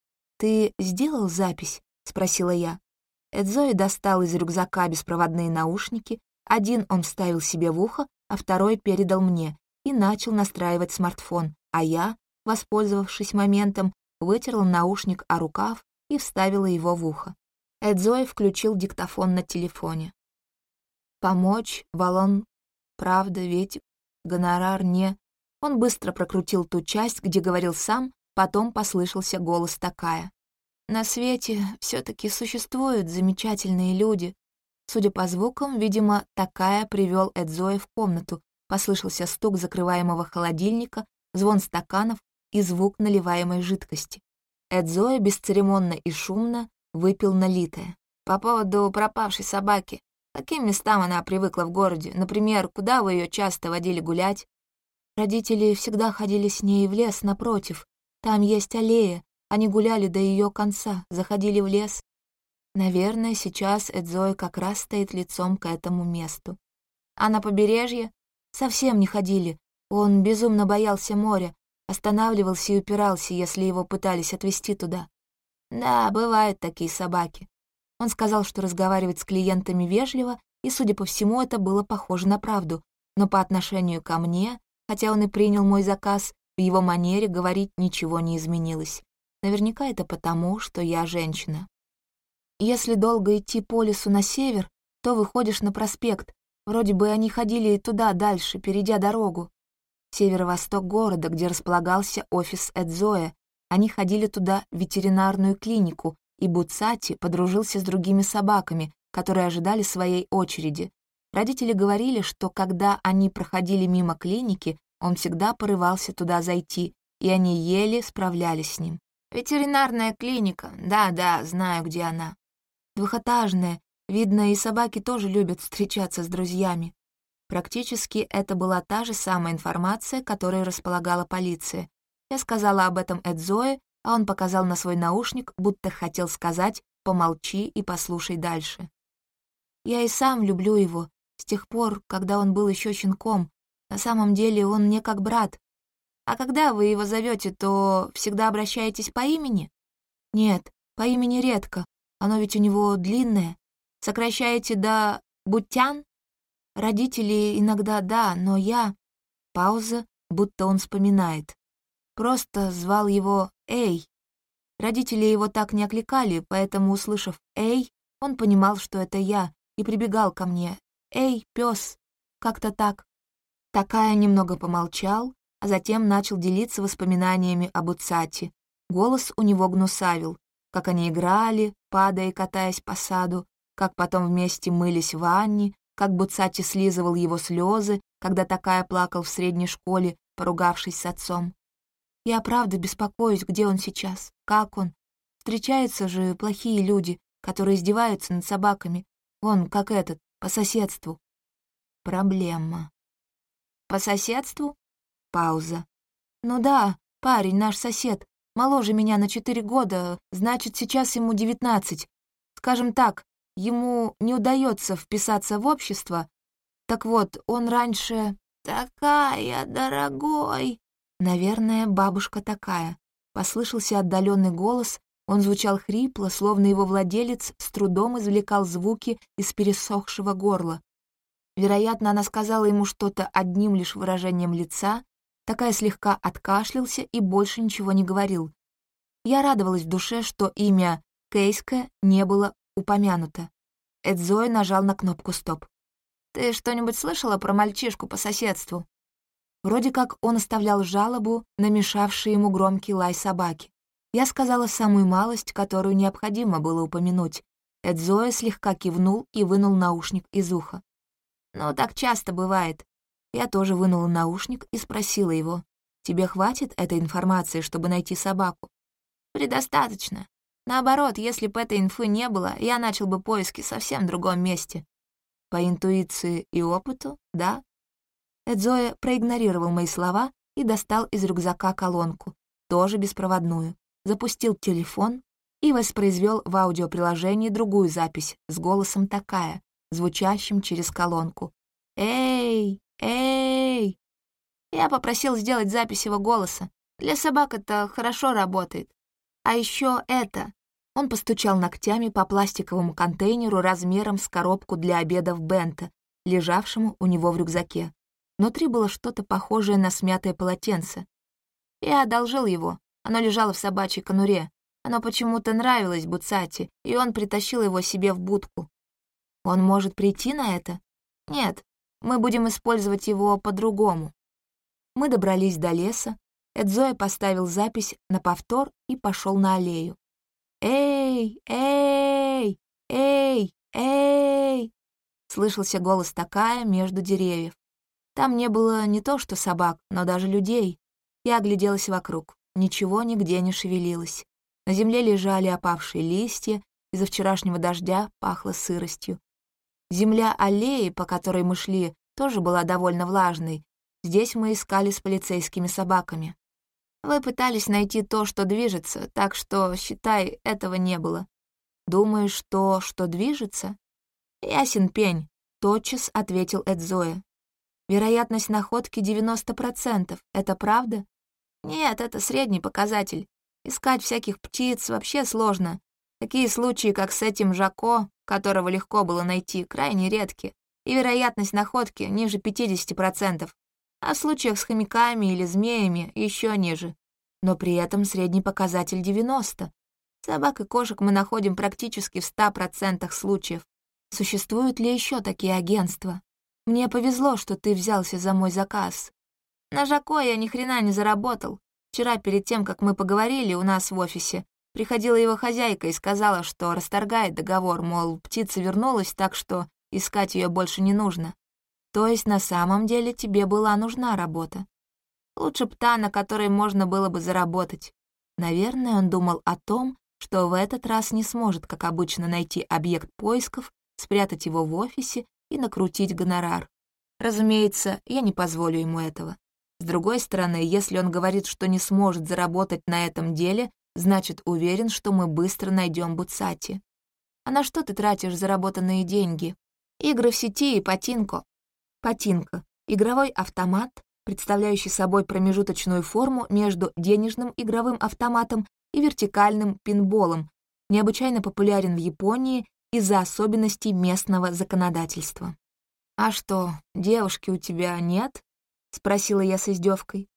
«Ты сделал запись?» — спросила я. Эдзоэ достал из рюкзака беспроводные наушники. Один он вставил себе в ухо, а второй передал мне и начал настраивать смартфон, а я, воспользовавшись моментом, вытерла наушник о рукав и вставила его в ухо. Эдзоэ включил диктофон на телефоне. «Помочь, баллон, правда, ведь гонорар не...» Он быстро прокрутил ту часть, где говорил сам, потом послышался голос Такая. «На свете все-таки существуют замечательные люди». Судя по звукам, видимо, Такая привел Эдзоэ в комнату. Послышался стук закрываемого холодильника, звон стаканов и звук наливаемой жидкости. Эдзоэ бесцеремонно и шумно выпил налитое. «По поводу пропавшей собаки. Каким местам она привыкла в городе? Например, куда вы ее часто водили гулять?» Родители всегда ходили с ней в лес напротив. Там есть аллея. Они гуляли до ее конца, заходили в лес. Наверное, сейчас Эдзоэ как раз стоит лицом к этому месту. А на побережье? Совсем не ходили. Он безумно боялся моря, останавливался и упирался, если его пытались отвезти туда. Да, бывают такие собаки. Он сказал, что разговаривать с клиентами вежливо, и, судя по всему, это было похоже на правду, но по отношению ко мне, хотя он и принял мой заказ, в его манере говорить ничего не изменилось. Наверняка это потому, что я женщина. Если долго идти по лесу на север, то выходишь на проспект. Вроде бы они ходили и туда дальше, перейдя дорогу. Северо-восток города, где располагался офис Эдзоэ. Они ходили туда в ветеринарную клинику, и Буцатти подружился с другими собаками, которые ожидали своей очереди. Родители говорили, что когда они проходили мимо клиники, он всегда порывался туда зайти, и они еле справлялись с ним. «Ветеринарная клиника, да-да, знаю, где она». Двухэтажная, видно, и собаки тоже любят встречаться с друзьями. Практически это была та же самая информация, которой располагала полиция. Я сказала об этом Эдзоэ, а он показал на свой наушник, будто хотел сказать «помолчи и послушай дальше». Я и сам люблю его, с тех пор, когда он был еще щенком. На самом деле он мне как брат. А когда вы его зовете, то всегда обращаетесь по имени? Нет, по имени редко, оно ведь у него длинное. Сокращаете до Бутян? Родители иногда да, но я... Пауза, будто он вспоминает. просто звал его Эй. Родители его так не окликали, поэтому, услышав «Эй», он понимал, что это я, и прибегал ко мне. «Эй, пёс!» Как-то так. Такая немного помолчал, а затем начал делиться воспоминаниями об Уцати. Голос у него гнусавил, как они играли, падая и катаясь по саду, как потом вместе мылись в ванне, как Буцати слизывал его слезы, когда такая плакал в средней школе, поругавшись с отцом. Я правда беспокоюсь, где он сейчас, как он. Встречаются же плохие люди, которые издеваются над собаками. Вон, как этот, по соседству. Проблема. По соседству? Пауза. Ну да, парень, наш сосед, моложе меня на четыре года, значит, сейчас ему девятнадцать. Скажем так, ему не удается вписаться в общество. Так вот, он раньше... «Такая, дорогой!» «Наверное, бабушка такая». Послышался отдаленный голос, он звучал хрипло, словно его владелец с трудом извлекал звуки из пересохшего горла. Вероятно, она сказала ему что-то одним лишь выражением лица, такая слегка откашлялся и больше ничего не говорил. Я радовалась в душе, что имя Кейска не было упомянуто. Эдзой нажал на кнопку «Стоп». «Ты что-нибудь слышала про мальчишку по соседству?» Вроде как он оставлял жалобу на мешавший ему громкий лай собаки. Я сказала самую малость, которую необходимо было упомянуть. Эдзоя слегка кивнул и вынул наушник из уха. «Ну, так часто бывает». Я тоже вынула наушник и спросила его, «Тебе хватит этой информации, чтобы найти собаку?» «Предостаточно. Наоборот, если бы этой инфы не было, я начал бы поиски совсем в другом месте». «По интуиции и опыту, да?» Эдзоя проигнорировал мои слова и достал из рюкзака колонку, тоже беспроводную, запустил телефон и воспроизвел в аудиоприложении другую запись с голосом такая, звучащим через колонку. «Эй! Эй!» Я попросил сделать запись его голоса. Для собак это хорошо работает. А еще это. Он постучал ногтями по пластиковому контейнеру размером с коробку для обедов Бента, лежавшему у него в рюкзаке. Внутри было что-то похожее на смятое полотенце. Я одолжил его. Оно лежало в собачьей конуре. Оно почему-то нравилось Буцати, и он притащил его себе в будку. Он может прийти на это? Нет, мы будем использовать его по-другому. Мы добрались до леса. Эдзоя поставил запись на повтор и пошел на аллею. «Эй! Эй! Эй! Эй!» Слышался голос такая между деревьев. Там не было не то что собак, но даже людей. Я огляделась вокруг. Ничего нигде не шевелилось. На земле лежали опавшие листья, из-за вчерашнего дождя пахло сыростью. Земля аллеи, по которой мы шли, тоже была довольно влажной. Здесь мы искали с полицейскими собаками. Вы пытались найти то, что движется, так что, считай, этого не было. Думаешь, то, что движется? Ясен пень, тотчас ответил Эдзоя. Вероятность находки девяносто процентов. Это правда? Нет, это средний показатель. Искать всяких птиц вообще сложно. Такие случаи, как с этим Жако, которого легко было найти, крайне редки, и вероятность находки ниже пятьдесят процентов. А в случаях с хомяками или змеями еще ниже. Но при этом средний показатель девяносто. Собак и кошек мы находим практически в ста процентах случаев. Существуют ли еще такие агентства? Мне повезло, что ты взялся за мой заказ. На Жако я ни хрена не заработал. Вчера, перед тем, как мы поговорили у нас в офисе, приходила его хозяйка и сказала, что расторгает договор, мол, птица вернулась, так что искать ее больше не нужно. То есть на самом деле тебе была нужна работа. Лучше б та, на которой можно было бы заработать. Наверное, он думал о том, что в этот раз не сможет, как обычно, найти объект поисков, спрятать его в офисе и накрутить гонорар. Разумеется, я не позволю ему этого. С другой стороны, если он говорит, что не сможет заработать на этом деле, значит, уверен, что мы быстро найдем Буцати. А на что ты тратишь заработанные деньги? Игры в сети и патинко. Патинко — игровой автомат, представляющий собой промежуточную форму между денежным игровым автоматом и вертикальным пинболом, необычайно популярен в Японии из-за особенностей местного законодательства. «А что, девушки у тебя нет?» — спросила я с издевкой.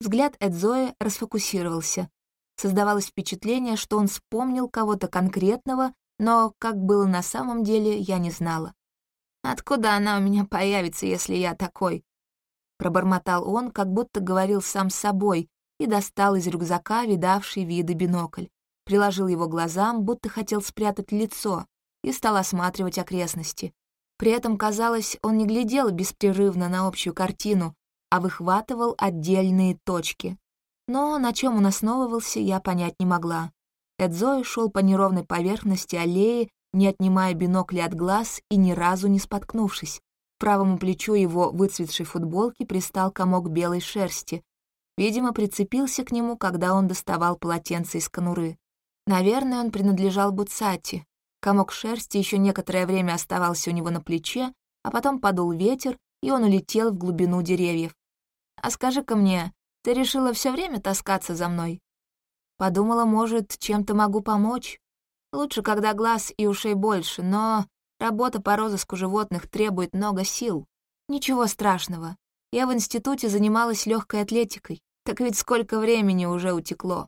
Взгляд Эдзои расфокусировался. Создавалось впечатление, что он вспомнил кого-то конкретного, но как было на самом деле, я не знала. «Откуда она у меня появится, если я такой?» Пробормотал он, как будто говорил сам с собой, и достал из рюкзака видавший виды бинокль. Приложил его глазам, будто хотел спрятать лицо, и стал осматривать окрестности. При этом, казалось, он не глядел беспрерывно на общую картину, а выхватывал отдельные точки. Но на чем он основывался, я понять не могла. Эдзои шел по неровной поверхности аллеи, не отнимая бинокля от глаз и ни разу не споткнувшись. К правому плечу его выцветшей футболки пристал комок белой шерсти. Видимо, прицепился к нему, когда он доставал полотенце из конуры. Наверное, он принадлежал Буцати. Комок шерсти еще некоторое время оставался у него на плече, а потом подул ветер, и он улетел в глубину деревьев. «А скажи-ка мне, ты решила все время таскаться за мной?» Подумала, может, чем-то могу помочь. Лучше, когда глаз и ушей больше, но работа по розыску животных требует много сил. Ничего страшного. Я в институте занималась легкой атлетикой. Так ведь сколько времени уже утекло.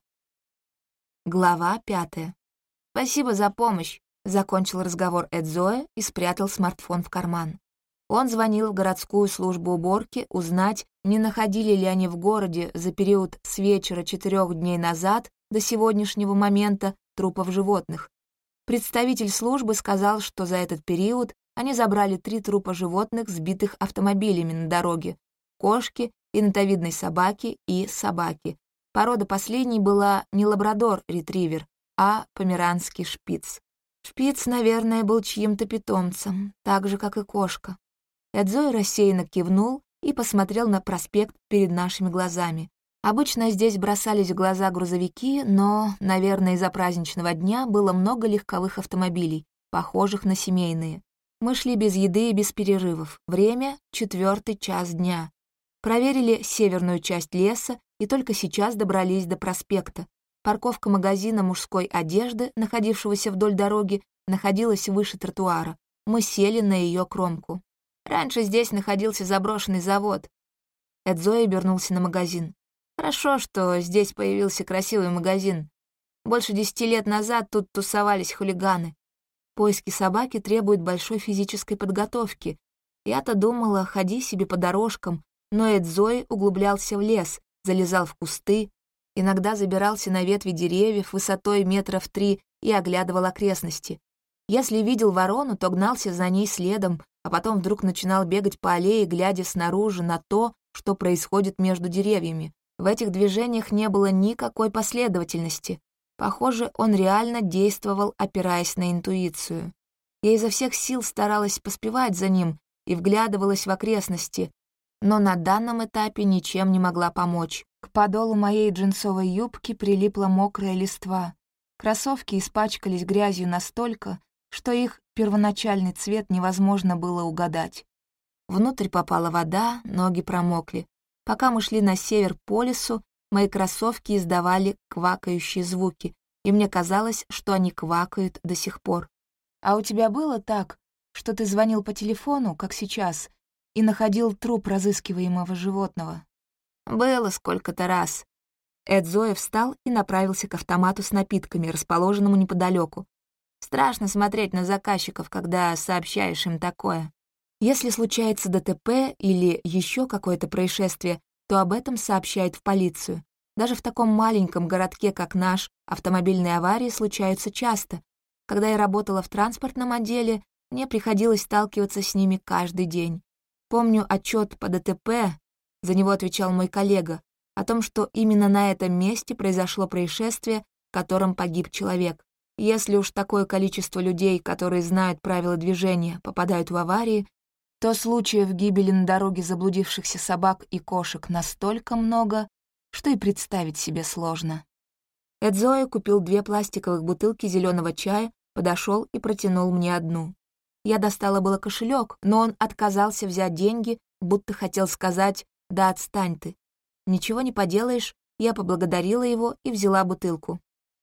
Глава пятая. «Спасибо за помощь», — закончил разговор Эдзои и спрятал смартфон в карман. Он звонил в городскую службу уборки узнать, не находили ли они в городе за период с вечера четырех дней назад до сегодняшнего момента трупов животных. Представитель службы сказал, что за этот период они забрали три трупа животных, сбитых автомобилями на дороге: кошки, енотовидной собаки и собаки. Порода последней была не лабрадор-ретривер, а померанский шпиц. Шпиц, наверное, был чьим-то питомцем, так же, как и кошка. Эдзои рассеянно кивнул и посмотрел на проспект перед нашими глазами. Обычно здесь бросались в глаза грузовики, но, наверное, из-за праздничного дня было много легковых автомобилей, похожих на семейные. Мы шли без еды и без перерывов. Время — четвертый час дня. Проверили северную часть леса и только сейчас добрались до проспекта. Парковка магазина мужской одежды, находившегося вдоль дороги, находилась выше тротуара. Мы сели на ее кромку. Раньше здесь находился заброшенный завод. Эдзои обернулся на магазин. Хорошо, что здесь появился красивый магазин. Больше десяти лет назад тут тусовались хулиганы. Поиски собаки требуют большой физической подготовки. Я-то думала, ходи себе по дорожкам, но Эдзои углублялся в лес, залезал в кусты, иногда забирался на ветви деревьев высотой метров три и оглядывал окрестности. Если видел ворону, то гнался за ней следом, а потом вдруг начинал бегать по аллее, глядя снаружи на то, что происходит между деревьями. В этих движениях не было никакой последовательности. Похоже, он реально действовал, опираясь на интуицию. Я изо всех сил старалась поспевать за ним и вглядывалась в окрестности, но на данном этапе ничем не могла помочь. К подолу моей джинсовой юбки прилипла мокрая листва. Кроссовки испачкались грязью настолько, что их первоначальный цвет невозможно было угадать. Внутрь попала вода, ноги промокли. Пока мы шли на север по лесу, мои кроссовки издавали квакающие звуки, и мне казалось, что они квакают до сих пор. «А у тебя было так, что ты звонил по телефону, как сейчас, и находил труп разыскиваемого животного?» «Было сколько-то раз». Эдзои встал и направился к автомату с напитками, расположенному неподалеку. Страшно смотреть на заказчиков, когда сообщаешь им такое. Если случается ДТП или еще какое-то происшествие, то об этом сообщают в полицию. Даже в таком маленьком городке, как наш, автомобильные аварии случаются часто. Когда я работала в транспортном отделе, мне приходилось сталкиваться с ними каждый день. Помню отчет по ДТП, за него отвечал мой коллега, о том, что именно на этом месте произошло происшествие, в котором погиб человек. Если уж такое количество людей, которые знают правила движения, попадают в аварии, то случаев гибели на дороге заблудившихся собак и кошек настолько много, что и представить себе сложно. Эдзои купил две пластиковых бутылки зеленого чая, подошел и протянул мне одну. Я достала было кошелек, но он отказался взять деньги, будто хотел сказать «да отстань ты». Ничего не поделаешь, я поблагодарила его и взяла бутылку.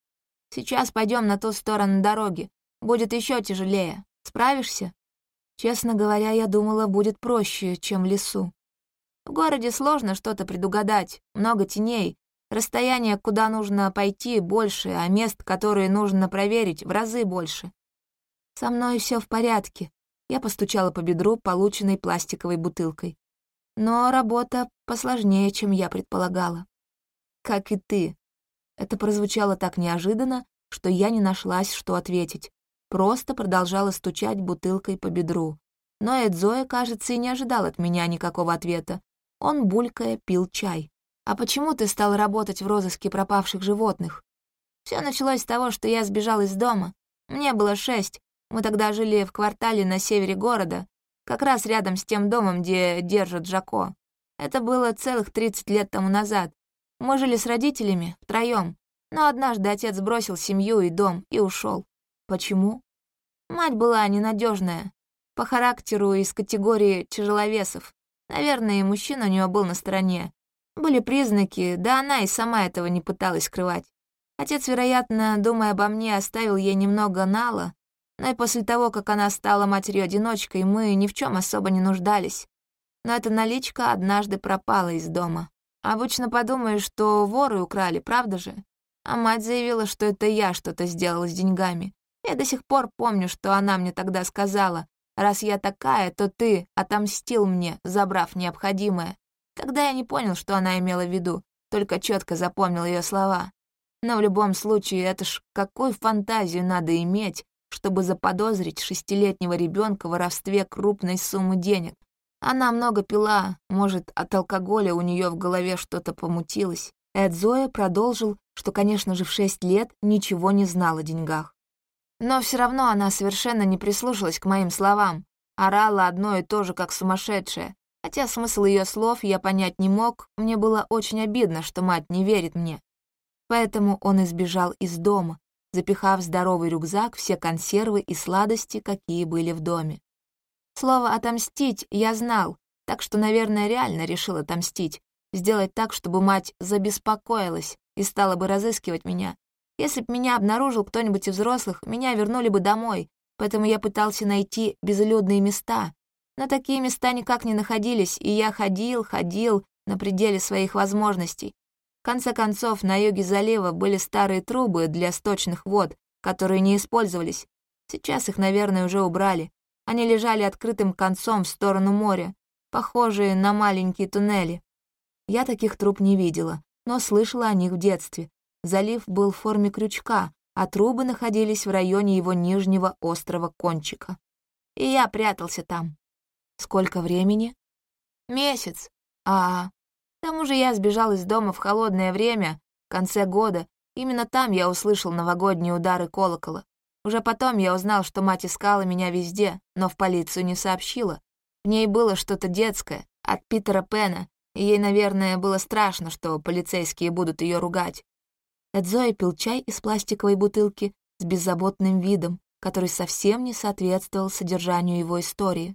«Сейчас пойдем на ту сторону дороги. Будет еще тяжелее. Справишься?» Честно говоря, я думала, будет проще, чем в лесу. В городе сложно что-то предугадать, много теней, расстояние, куда нужно пойти, больше, а мест, которые нужно проверить, в разы больше. Со мной все в порядке. Я постучала по бедру полученной пластиковой бутылкой. Но работа посложнее, чем я предполагала. Как и ты. Это прозвучало так неожиданно, что я не нашлась, что ответить. Просто продолжала стучать бутылкой по бедру. Но Эдзоя, кажется, и не ожидал от меня никакого ответа. Он, булькая, пил чай. «А почему ты стал работать в розыске пропавших животных?» Все началось с того, что я сбежал из дома. Мне было шесть. Мы тогда жили в квартале на севере города, как раз рядом с тем домом, где держат Жако. Это было целых тридцать лет тому назад. Мы жили с родителями, втроём. Но однажды отец бросил семью и дом и ушел. Почему? Мать была ненадежная, по характеру из категории тяжеловесов. Наверное, и мужчина у нее был на стороне. Были признаки, да она и сама этого не пыталась скрывать. Отец, вероятно, думая обо мне, оставил ей немного нала, но и после того, как она стала матерью-одиночкой, мы ни в чем особо не нуждались. Но эта наличка однажды пропала из дома. Обычно подумаешь, что воры украли, правда же? А мать заявила, что это я что-то сделала с деньгами. Я до сих пор помню, что она мне тогда сказала: «Раз я такая, то ты отомстил мне, забрав необходимое». Тогда я не понял, что она имела в виду, только четко запомнил ее слова. Но в любом случае, это ж какую фантазию надо иметь, чтобы заподозрить шестилетнего ребенка в воровстве крупной суммы денег. Она много пила, может, от алкоголя у нее в голове что-то помутилось. Эдзоя продолжил, что, конечно же, в шесть лет ничего не знал о деньгах. Но все равно она совершенно не прислушалась к моим словам, орала одно и то же, как сумасшедшая. Хотя смысл ее слов я понять не мог, мне было очень обидно, что мать не верит мне. Поэтому он избежал из дома, запихав в здоровый рюкзак все консервы и сладости, какие были в доме. Слово «отомстить» я знал, так что, наверное, реально решил отомстить, сделать так, чтобы мать забеспокоилась и стала бы разыскивать меня. Если б меня обнаружил кто-нибудь из взрослых, меня вернули бы домой, поэтому я пытался найти безлюдные места. Но такие места никак не находились, и я ходил, ходил на пределе своих возможностей. В конце концов, на юге залива были старые трубы для сточных вод, которые не использовались. Сейчас их, наверное, уже убрали. Они лежали открытым концом в сторону моря, похожие на маленькие туннели. Я таких труб не видела, но слышала о них в детстве. Залив был в форме крючка, а трубы находились в районе его нижнего острого кончика. И я прятался там. Сколько времени? Месяц. А, к тому же я сбежал из дома в холодное время, в конце года. Именно там я услышал новогодние удары колокола. Уже потом я узнал, что мать искала меня везде, но в полицию не сообщила. В ней было что-то детское, от Питера Пэна, и ей, наверное, было страшно, что полицейские будут ее ругать. Эдзоя пил чай из пластиковой бутылки с беззаботным видом, который совсем не соответствовал содержанию его истории.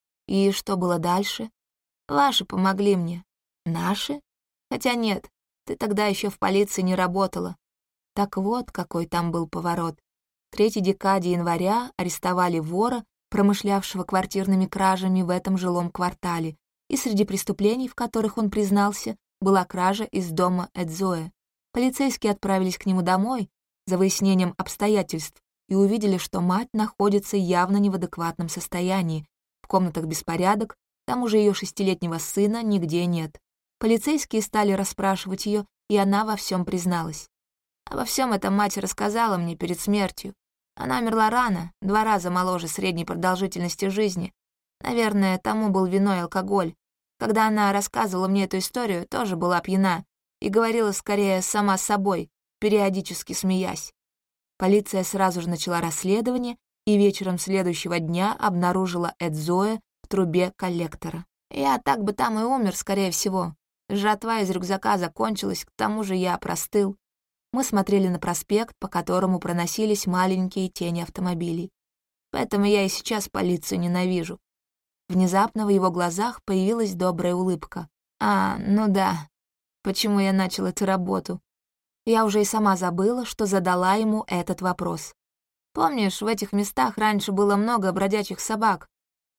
И что было дальше? Ваши помогли мне. Наши? Хотя нет, ты тогда еще в полиции не работала. Так вот, какой там был поворот. В третьей декаде января арестовали вора, промышлявшего квартирными кражами в этом жилом квартале, и среди преступлений, в которых он признался, была кража из дома Эдзоя. Полицейские отправились к нему домой за выяснением обстоятельств и увидели, что мать находится явно не в адекватном состоянии. В комнатах беспорядок, к тому же ее шестилетнего сына нигде нет. Полицейские стали расспрашивать ее, и она во всем призналась. Обо всем этом мать рассказала мне перед смертью. Она умерла рано, два раза моложе средней продолжительности жизни. Наверное, тому был виной алкоголь. Когда она рассказывала мне эту историю, тоже была пьяна и говорила скорее сама с собой, периодически смеясь. Полиция сразу же начала расследование и вечером следующего дня обнаружила Эдзоя в трубе коллектора. Я так бы там и умер, скорее всего. Жратва из рюкзака закончилась, к тому же я простыл. Мы смотрели на проспект, по которому проносились маленькие тени автомобилей. Поэтому я и сейчас полицию ненавижу. Внезапно в его глазах появилась добрая улыбка. А, ну да, почему я начал эту работу? Я уже и сама забыла, что задала ему этот вопрос. Помнишь, в этих местах раньше было много бродячих собак?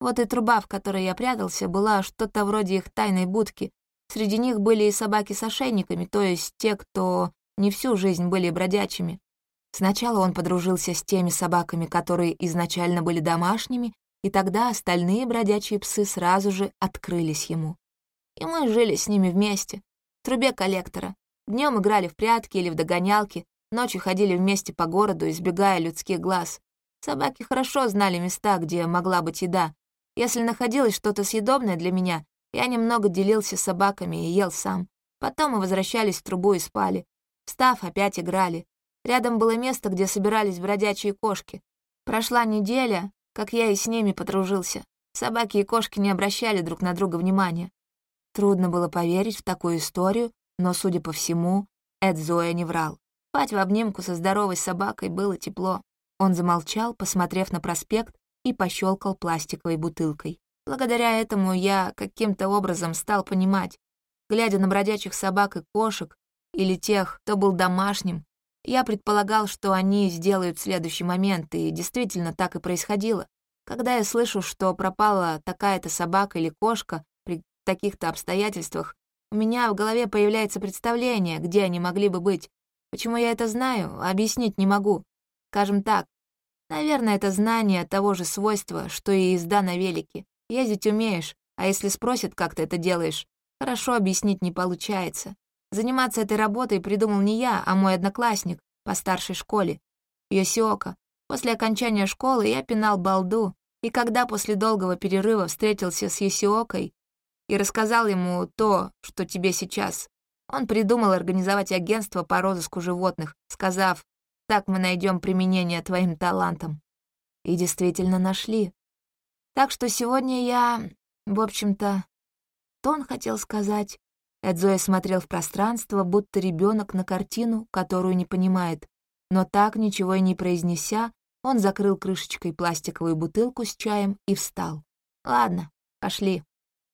Вот и труба, в которой я прятался, была что-то вроде их тайной будки. Среди них были и собаки с ошейниками, то есть те, кто не всю жизнь были бродячими. Сначала он подружился с теми собаками, которые изначально были домашними, и тогда остальные бродячие псы сразу же открылись ему. И мы жили с ними вместе, в трубе коллектора. Днем играли в прятки или в догонялки, ночью ходили вместе по городу, избегая людских глаз. Собаки хорошо знали места, где могла быть еда. Если находилось что-то съедобное для меня, я немного делился с собаками и ел сам. Потом мы возвращались в трубу и спали. Встав, опять играли. Рядом было место, где собирались бродячие кошки. Прошла неделя, как я и с ними подружился. Собаки и кошки не обращали друг на друга внимания. Трудно было поверить в такую историю, но, судя по всему, Эд Зоя не врал. Спать в обнимку со здоровой собакой было тепло. Он замолчал, посмотрев на проспект, и пощелкал пластиковой бутылкой. Благодаря этому я каким-то образом стал понимать, глядя на бродячих собак и кошек, или тех, кто был домашним, я предполагал, что они сделают в следующий момент, и действительно так и происходило. Когда я слышу, что пропала такая-то собака или кошка при таких-то обстоятельствах, у меня в голове появляется представление, где они могли бы быть. Почему я это знаю, объяснить не могу. Скажем так, наверное, это знание того же свойства, что и езда на велике. Ездить умеешь, а если спросят, как ты это делаешь, хорошо объяснить не получается. Заниматься этой работой придумал не я, а мой одноклассник по старшей школе, Йосиока. После окончания школы я пинал балду, и когда после долгого перерыва встретился с Йосиокой и рассказал ему то, что тебе сейчас, он придумал организовать агентство по розыску животных, сказав, так мы найдем применение твоим талантам. И действительно нашли. Так что сегодня я, в общем-то, то он хотел сказать. Эдзоя смотрел в пространство, будто ребенок на картину, которую не понимает. Но так, ничего и не произнеся, он закрыл крышечкой пластиковую бутылку с чаем и встал. «Ладно, пошли».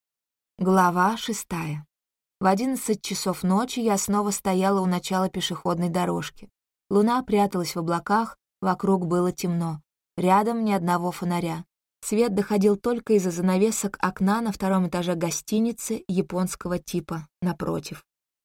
Глава шестая. В одиннадцать часов ночи я снова стояла у начала пешеходной дорожки. Луна пряталась в облаках, вокруг было темно. Рядом ни одного фонаря. Свет доходил только из-за занавесок окна на втором этаже гостиницы японского типа, напротив.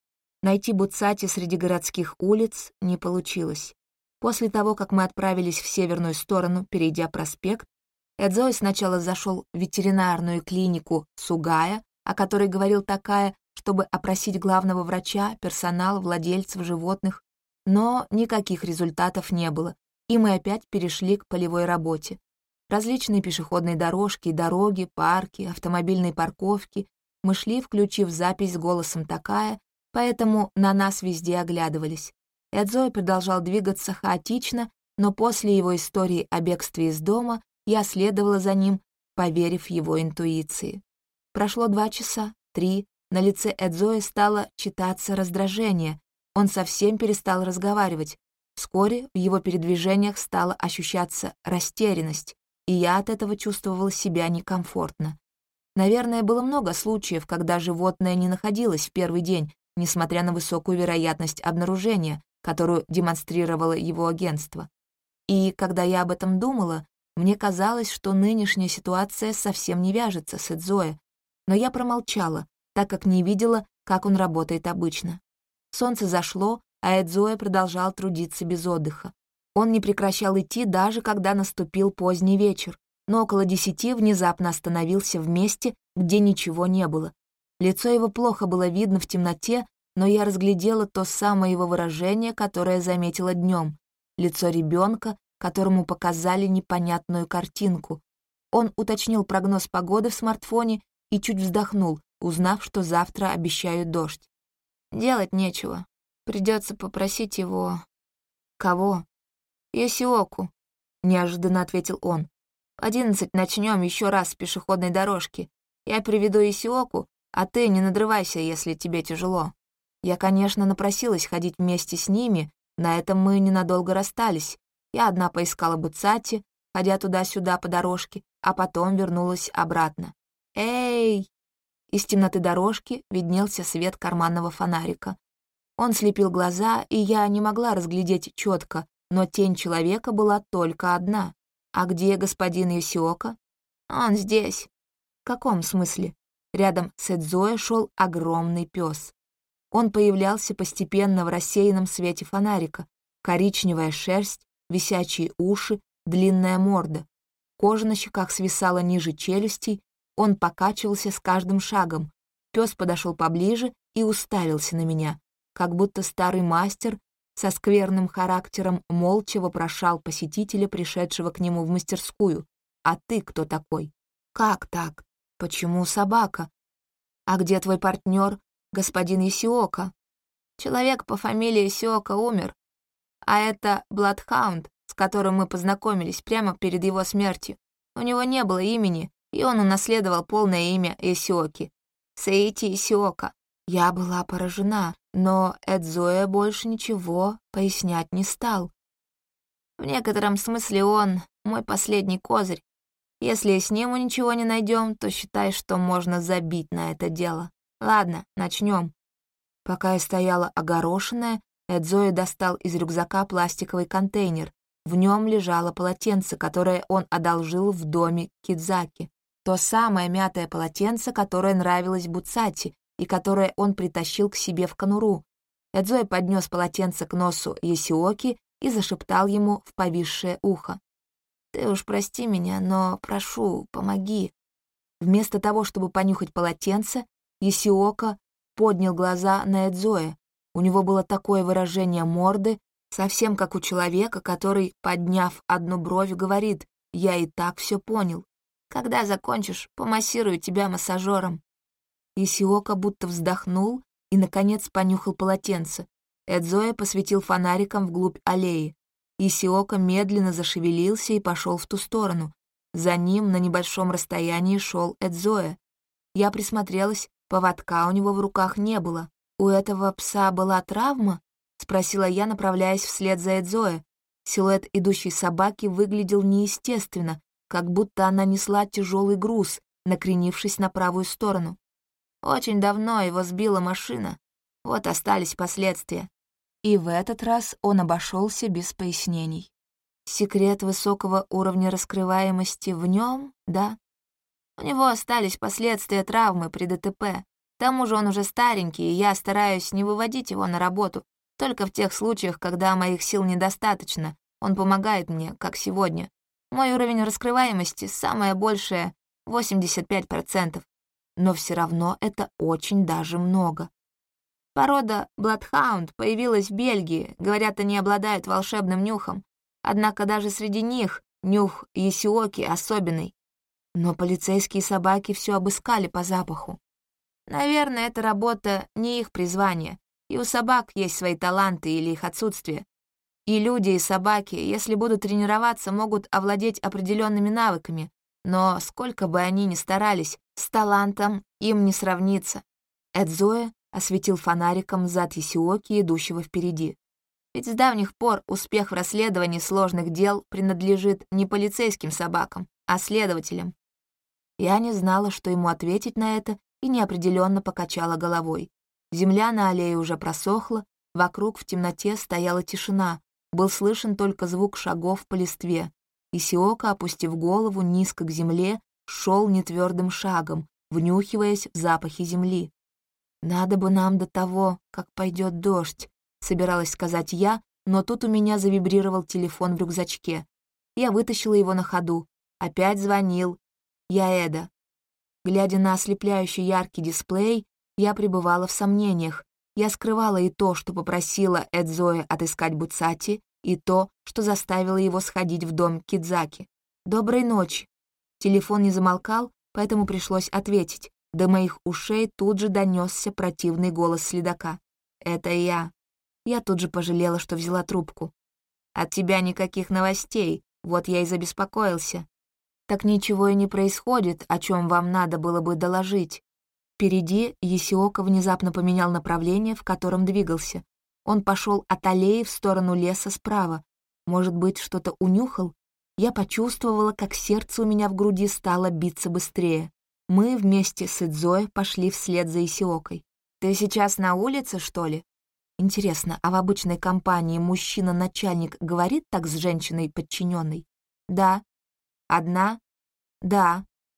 Найти Буцати среди городских улиц не получилось. После того, как мы отправились в северную сторону, перейдя проспект, Эдзои сначала зашел в ветеринарную клинику Сугая, о которой говорил Такая, чтобы опросить главного врача, персонал, владельцев животных, но никаких результатов не было, и мы опять перешли к полевой работе. Различные пешеходные дорожки, дороги, парки, автомобильные парковки. Мы шли, включив запись с голосом Такая, поэтому на нас везде оглядывались. Эдзои продолжал двигаться хаотично, но после его истории о бегстве из дома я следовала за ним, поверив его интуиции. Прошло два часа, три, на лице Эдзои стало читаться раздражение. Он совсем перестал разговаривать. Вскоре в его передвижениях стала ощущаться растерянность, и я от этого чувствовала себя некомфортно. Наверное, было много случаев, когда животное не находилось в первый день, несмотря на высокую вероятность обнаружения, которую демонстрировало его агентство. И когда я об этом думала, мне казалось, что нынешняя ситуация совсем не вяжется с Эдзои, но я промолчала, так как не видела, как он работает обычно. Солнце зашло, а Эдзои продолжал трудиться без отдыха. Он не прекращал идти, даже когда наступил поздний вечер, но около десяти внезапно остановился в месте, где ничего не было. Лицо его плохо было видно в темноте, но я разглядела то самое его выражение, которое заметила днем. Лицо ребенка, которому показали непонятную картинку. Он уточнил прогноз погоды в смартфоне и чуть вздохнул, узнав, что завтра обещают дождь. Делать нечего. Придется попросить его... Кого? Йосиоку, неожиданно ответил он. В одиннадцать начнем еще раз с пешеходной дорожки. Я приведу Йосиоку, а ты не надрывайся, если тебе тяжело. Я, конечно, напросилась ходить вместе с ними, на этом мы ненадолго расстались. Я одна поискала Буцати, ходя туда-сюда по дорожке, а потом вернулась обратно. «Эй!» Из темноты дорожки виднелся свет карманного фонарика. Он слепил глаза, и я не могла разглядеть четко, но тень человека была только одна. А где господин Йосиока? Он здесь». «В каком смысле?» Рядом с Эдзоэ шел огромный пес. Он появлялся постепенно в рассеянном свете фонарика. Коричневая шерсть, висячие уши, длинная морда. Кожа на щеках свисала ниже челюстей, он покачивался с каждым шагом. Пес подошел поближе и уставился на меня, как будто старый мастер со скверным характером молча вопрошал посетителя, пришедшего к нему в мастерскую. «А ты кто такой?» «Как так? Почему собака? А где твой партнер, господин Исиока?» «Человек по фамилии Исиока умер, а это Бладхаунд, с которым мы познакомились прямо перед его смертью. У него не было имени, и он унаследовал полное имя Исиоки. Саити Исиока». Я была поражена, но Эдзоэ больше ничего пояснять не стал. «В некотором смысле он мой последний козырь. Если с ним мы ничего не найдем, то считай, что можно забить на это дело. Ладно, начнем». Пока я стояла огорошенная, Эдзоэ достал из рюкзака пластиковый контейнер. В нем лежало полотенце, которое он одолжил в доме Кидзаки. То самое мятое полотенце, которое нравилось Буцати и которое он притащил к себе в конуру. Эдзоэ поднес полотенце к носу Ясиоки и зашептал ему в повисшее ухо. «Ты уж прости меня, но прошу, помоги». Вместо того, чтобы понюхать полотенце, Ясиока поднял глаза на Эдзоэ. У него было такое выражение морды, совсем как у человека, который, подняв одну бровь, говорит: «Я и так все понял. Когда закончишь, помассирую тебя массажером». Исиока будто вздохнул и, наконец, понюхал полотенце. Эдзоэ посветил фонариком вглубь аллеи. Исиока медленно зашевелился и пошел в ту сторону. За ним на небольшом расстоянии шел Эдзоэ. Я присмотрелась, поводка у него в руках не было. «У этого пса была травма?» — спросила я, направляясь вслед за Эдзоэ. Силуэт идущей собаки выглядел неестественно, как будто она несла тяжелый груз, накренившись на правую сторону. «Очень давно его сбила машина. Вот остались последствия». И в этот раз он обошелся без пояснений. «Секрет высокого уровня раскрываемости в нем, да? У него остались последствия травмы при ДТП. К тому же он уже старенький, и я стараюсь не выводить его на работу. Только в тех случаях, когда моих сил недостаточно, он помогает мне, как сегодня. Мой уровень раскрываемости самое большее — восемьдесят пять процентов. Но все равно это очень даже много. Порода Бладхаунд появилась в Бельгии, говорят, они обладают волшебным нюхом. Однако даже среди них нюх Ясиоки особенный. Но полицейские собаки все обыскали по запаху. Наверное, эта работа не их призвание, и у собак есть свои таланты или их отсутствие. И люди, и собаки, если будут тренироваться, могут овладеть определенными навыками, но сколько бы они ни старались, с талантом им не сравнится. Эдзоэ осветил фонариком зад Ясиоки, идущего впереди. Ведь с давних пор успех в расследовании сложных дел принадлежит не полицейским собакам, а следователям. Я не знала, что ему ответить на это, и неопределенно покачала головой. Земля на аллее уже просохла, вокруг в темноте стояла тишина, был слышен только звук шагов по листве. Исиока, опустив голову низко к земле, шел нетвердым шагом, внюхиваясь в запахи земли. «Надо бы нам до того, как пойдет дождь», — собиралась сказать я, но тут у меня завибрировал телефон в рюкзачке. Я вытащила его на ходу. Опять звонил Яэда. Глядя на ослепляющий яркий дисплей, я пребывала в сомнениях. Я скрывала и то, что попросила Эдзоэ отыскать Буцати, и то, что заставила его сходить в дом Кидзаки. «Доброй ночи». Телефон не замолкал, поэтому пришлось ответить. До моих ушей тут же донесся противный голос следака. «Это я». Я тут же пожалела, что взяла трубку. «От тебя никаких новостей, вот я и забеспокоился». «Так ничего и не происходит, о чем вам надо было бы доложить». Впереди Ясиока внезапно поменял направление, в котором двигался. Он пошел от аллеи в сторону леса справа. Может быть, что-то унюхал? Я почувствовала, как сердце у меня в груди стало биться быстрее. Мы вместе с Эдзоэ пошли вслед за Исиокой. «Ты сейчас на улице, что ли?» Интересно, а в обычной компании мужчина-начальник говорит так с женщиной-подчиненной? «Да». «Одна?» «Да».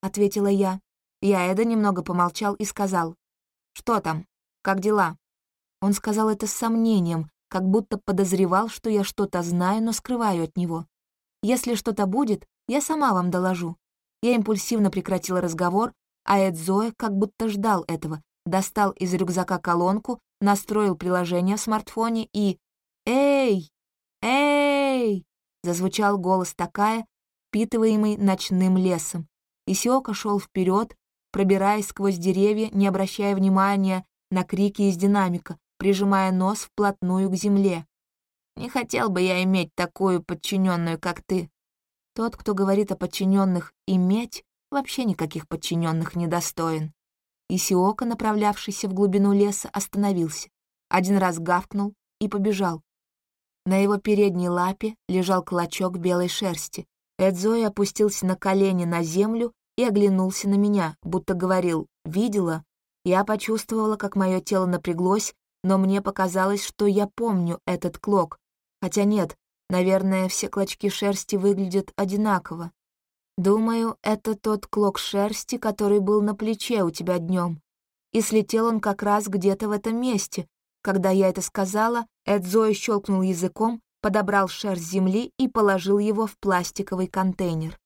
ответила я. Яэда немного помолчал и сказал: «Что там? Как дела?» Он сказал это с сомнением, как будто подозревал, что я что-то знаю, но скрываю от него. «Если что-то будет, я сама вам доложу». Я импульсивно прекратила разговор, а Эдзоэ как будто ждал этого, достал из рюкзака колонку, настроил приложение в смартфоне и... «Эй! Эй!» — зазвучал голос Такая, впитываемый ночным лесом. Исиока шел вперед, пробираясь сквозь деревья, не обращая внимания на крики из динамика, прижимая нос вплотную к земле. «Не хотел бы я иметь такую подчиненную, как ты». Тот, кто говорит о подчиненных «иметь», вообще никаких подчиненных не достоин. Исиока, направлявшийся в глубину леса, остановился. Один раз гавкнул и побежал. На его передней лапе лежал клочок белой шерсти. Эдзоэ опустился на колени на землю и оглянулся на меня, будто говорил: «Видела?» Я почувствовала, как мое тело напряглось, но мне показалось, что я помню этот клок. Хотя нет, наверное, все клочки шерсти выглядят одинаково. Думаю, это тот клок шерсти, который был на плече у тебя днем. И слетел он как раз где-то в этом месте. Когда я это сказала, Эдзоэ щелкнул языком, подобрал шерсть земли и положил его в пластиковый контейнер.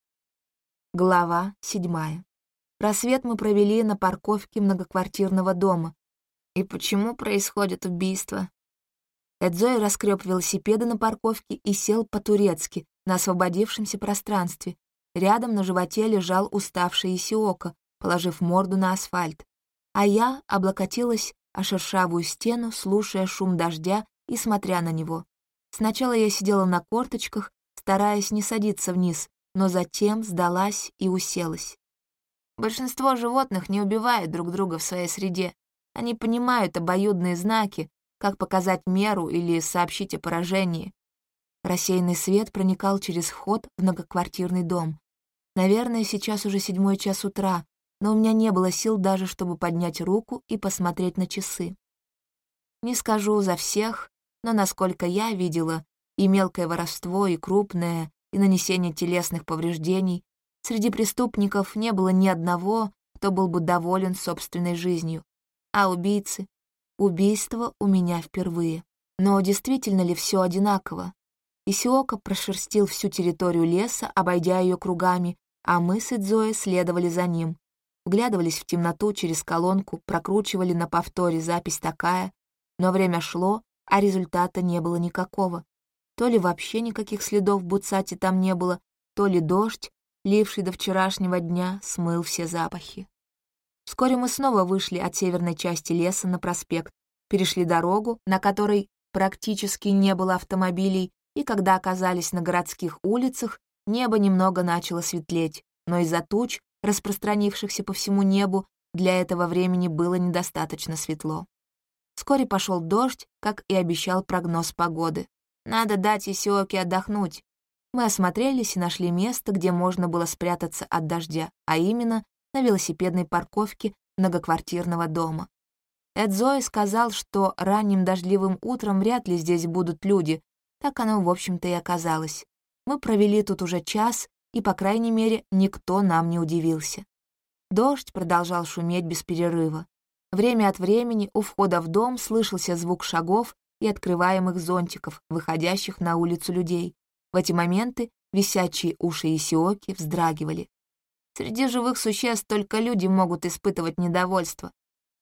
Глава седьмая. Рассвет мы провели на парковке многоквартирного дома. И почему происходит убийство? Эдзоэ раскрёб велосипеды на парковке и сел по-турецки на освободившемся пространстве. Рядом на животе лежал уставший Исиока, положив морду на асфальт. А я облокотилась о шершавую стену, слушая шум дождя и смотря на него. Сначала я сидела на корточках, стараясь не садиться вниз, но затем сдалась и уселась. Большинство животных не убивают друг друга в своей среде. Они понимают обоюдные знаки, как показать меру или сообщить о поражении. Рассеянный свет проникал через вход в многоквартирный дом. Наверное, сейчас уже седьмой час утра, но у меня не было сил даже, чтобы поднять руку и посмотреть на часы. Не скажу за всех, но насколько я видела, и мелкое воровство, и крупное, и нанесение телесных повреждений, среди преступников не было ни одного, кто был бы доволен собственной жизнью. А убийцы? Убийство у меня впервые. Но действительно ли все одинаково? Исиока прошерстил всю территорию леса, обойдя ее кругами, а мы с Эдзоэ следовали за ним. Вглядывались в темноту через колонку, прокручивали на повторе запись такая, но время шло, а результата не было никакого. То ли вообще никаких следов Буцати там не было, то ли дождь, ливший до вчерашнего дня, смыл все запахи. Вскоре мы снова вышли от северной части леса на проспект, перешли дорогу, на которой практически не было автомобилей, и когда оказались на городских улицах, небо немного начало светлеть, но из-за туч, распространившихся по всему небу, для этого времени было недостаточно светло. Вскоре пошел дождь, как и обещал прогноз погоды. Надо дать Исиоке отдохнуть. Мы осмотрелись и нашли место, где можно было спрятаться от дождя, а именно на велосипедной парковке многоквартирного дома. Эдзоэ сказал, что ранним дождливым утром вряд ли здесь будут люди. Так оно, в общем-то, и оказалось. Мы провели тут уже час, и, по крайней мере, никто нам не удивился. Дождь продолжал шуметь без перерыва. Время от времени у входа в дом слышался звук шагов и открываемых зонтиков, выходящих на улицу людей. В эти моменты висячие уши Исиоки вздрагивали. Среди живых существ только люди могут испытывать недовольство.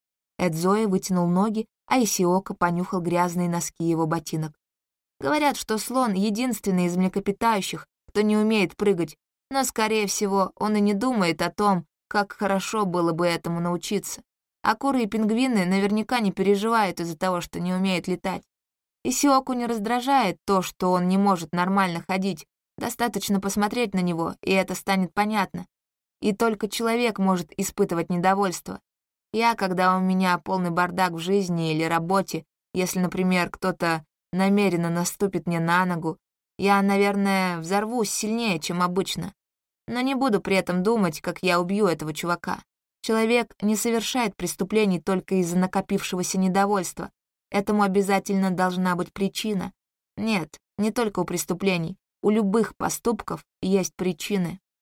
Эдзоэ вытянул ноги, а Исиока понюхал грязные носки его ботинок. Говорят, что слон — единственный из млекопитающих, кто не умеет прыгать, но, скорее всего, он и не думает о том, как хорошо было бы этому научиться. А куры и пингвины наверняка не переживают из-за того, что не умеют летать. Исиоку не раздражает то, что он не может нормально ходить. Достаточно посмотреть на него, и это станет понятно. И только человек может испытывать недовольство. Я, когда у меня полный бардак в жизни или работе, если, например, кто-то намеренно наступит мне на ногу, я, наверное, взорвусь сильнее, чем обычно. Но не буду при этом думать, как я убью этого чувака. Человек не совершает преступлений только из-за накопившегося недовольства. Этому обязательно должна быть причина. Нет, не только у преступлений. У любых поступков есть причины.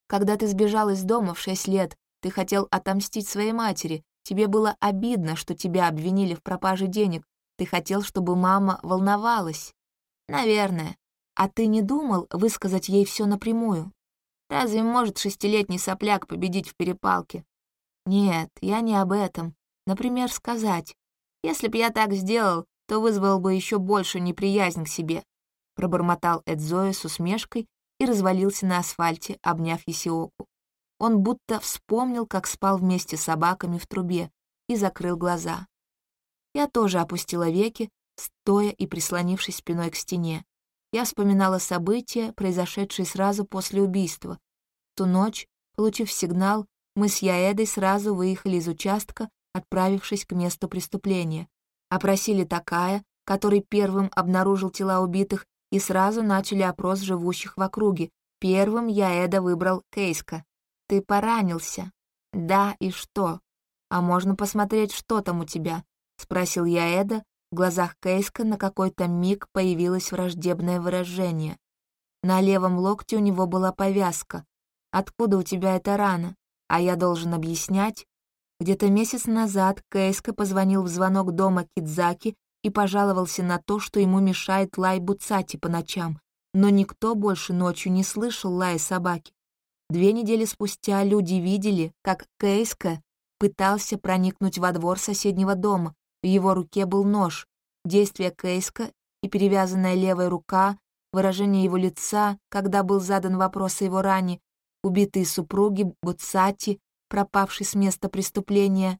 Когда ты сбежал из дома в шесть лет, ты хотел отомстить своей матери. Тебе было обидно, что тебя обвинили в пропаже денег. Ты хотел, чтобы мама волновалась. Наверное. А ты не думал высказать ей все напрямую? Разве может шестилетний сопляк победить в перепалке? Нет, я не об этом. Например, сказать: «Если б я так сделал, то вызвал бы еще больше неприязнь к себе», пробормотал Эдзоя с усмешкой и развалился на асфальте, обняв Йосиоку. Он будто вспомнил, как спал вместе с собаками в трубе, и закрыл глаза. Я тоже опустила веки, стоя и прислонившись спиной к стене. Я вспоминала события, произошедшие сразу после убийства. В ту ночь, получив сигнал, мы с Яэдой сразу выехали из участка, отправившись к месту преступления. Опросили Такая, который первым обнаружил тела убитых, и сразу начали опрос живущих в округе. Первым Яэда выбрал Кейска. «Ты поранился?» «Да, и что?» «А можно посмотреть, что там у тебя?» — спросил Яэда. В глазах Кейска на какой-то миг появилось враждебное выражение. На левом локте у него была повязка. «Откуда у тебя эта рана?» А я должен объяснять. Где-то месяц назад Кейска позвонил в звонок дома Кидзаки и пожаловался на то, что ему мешает лай Буцати по ночам, но никто больше ночью не слышал лая собаки. Две недели спустя люди видели, как Кейска пытался проникнуть во двор соседнего дома. В его руке был нож. Действия Кейска и перевязанная левая рука, выражение его лица, когда был задан вопрос о его ране, убитые супруги Буцати, пропавший с места преступления.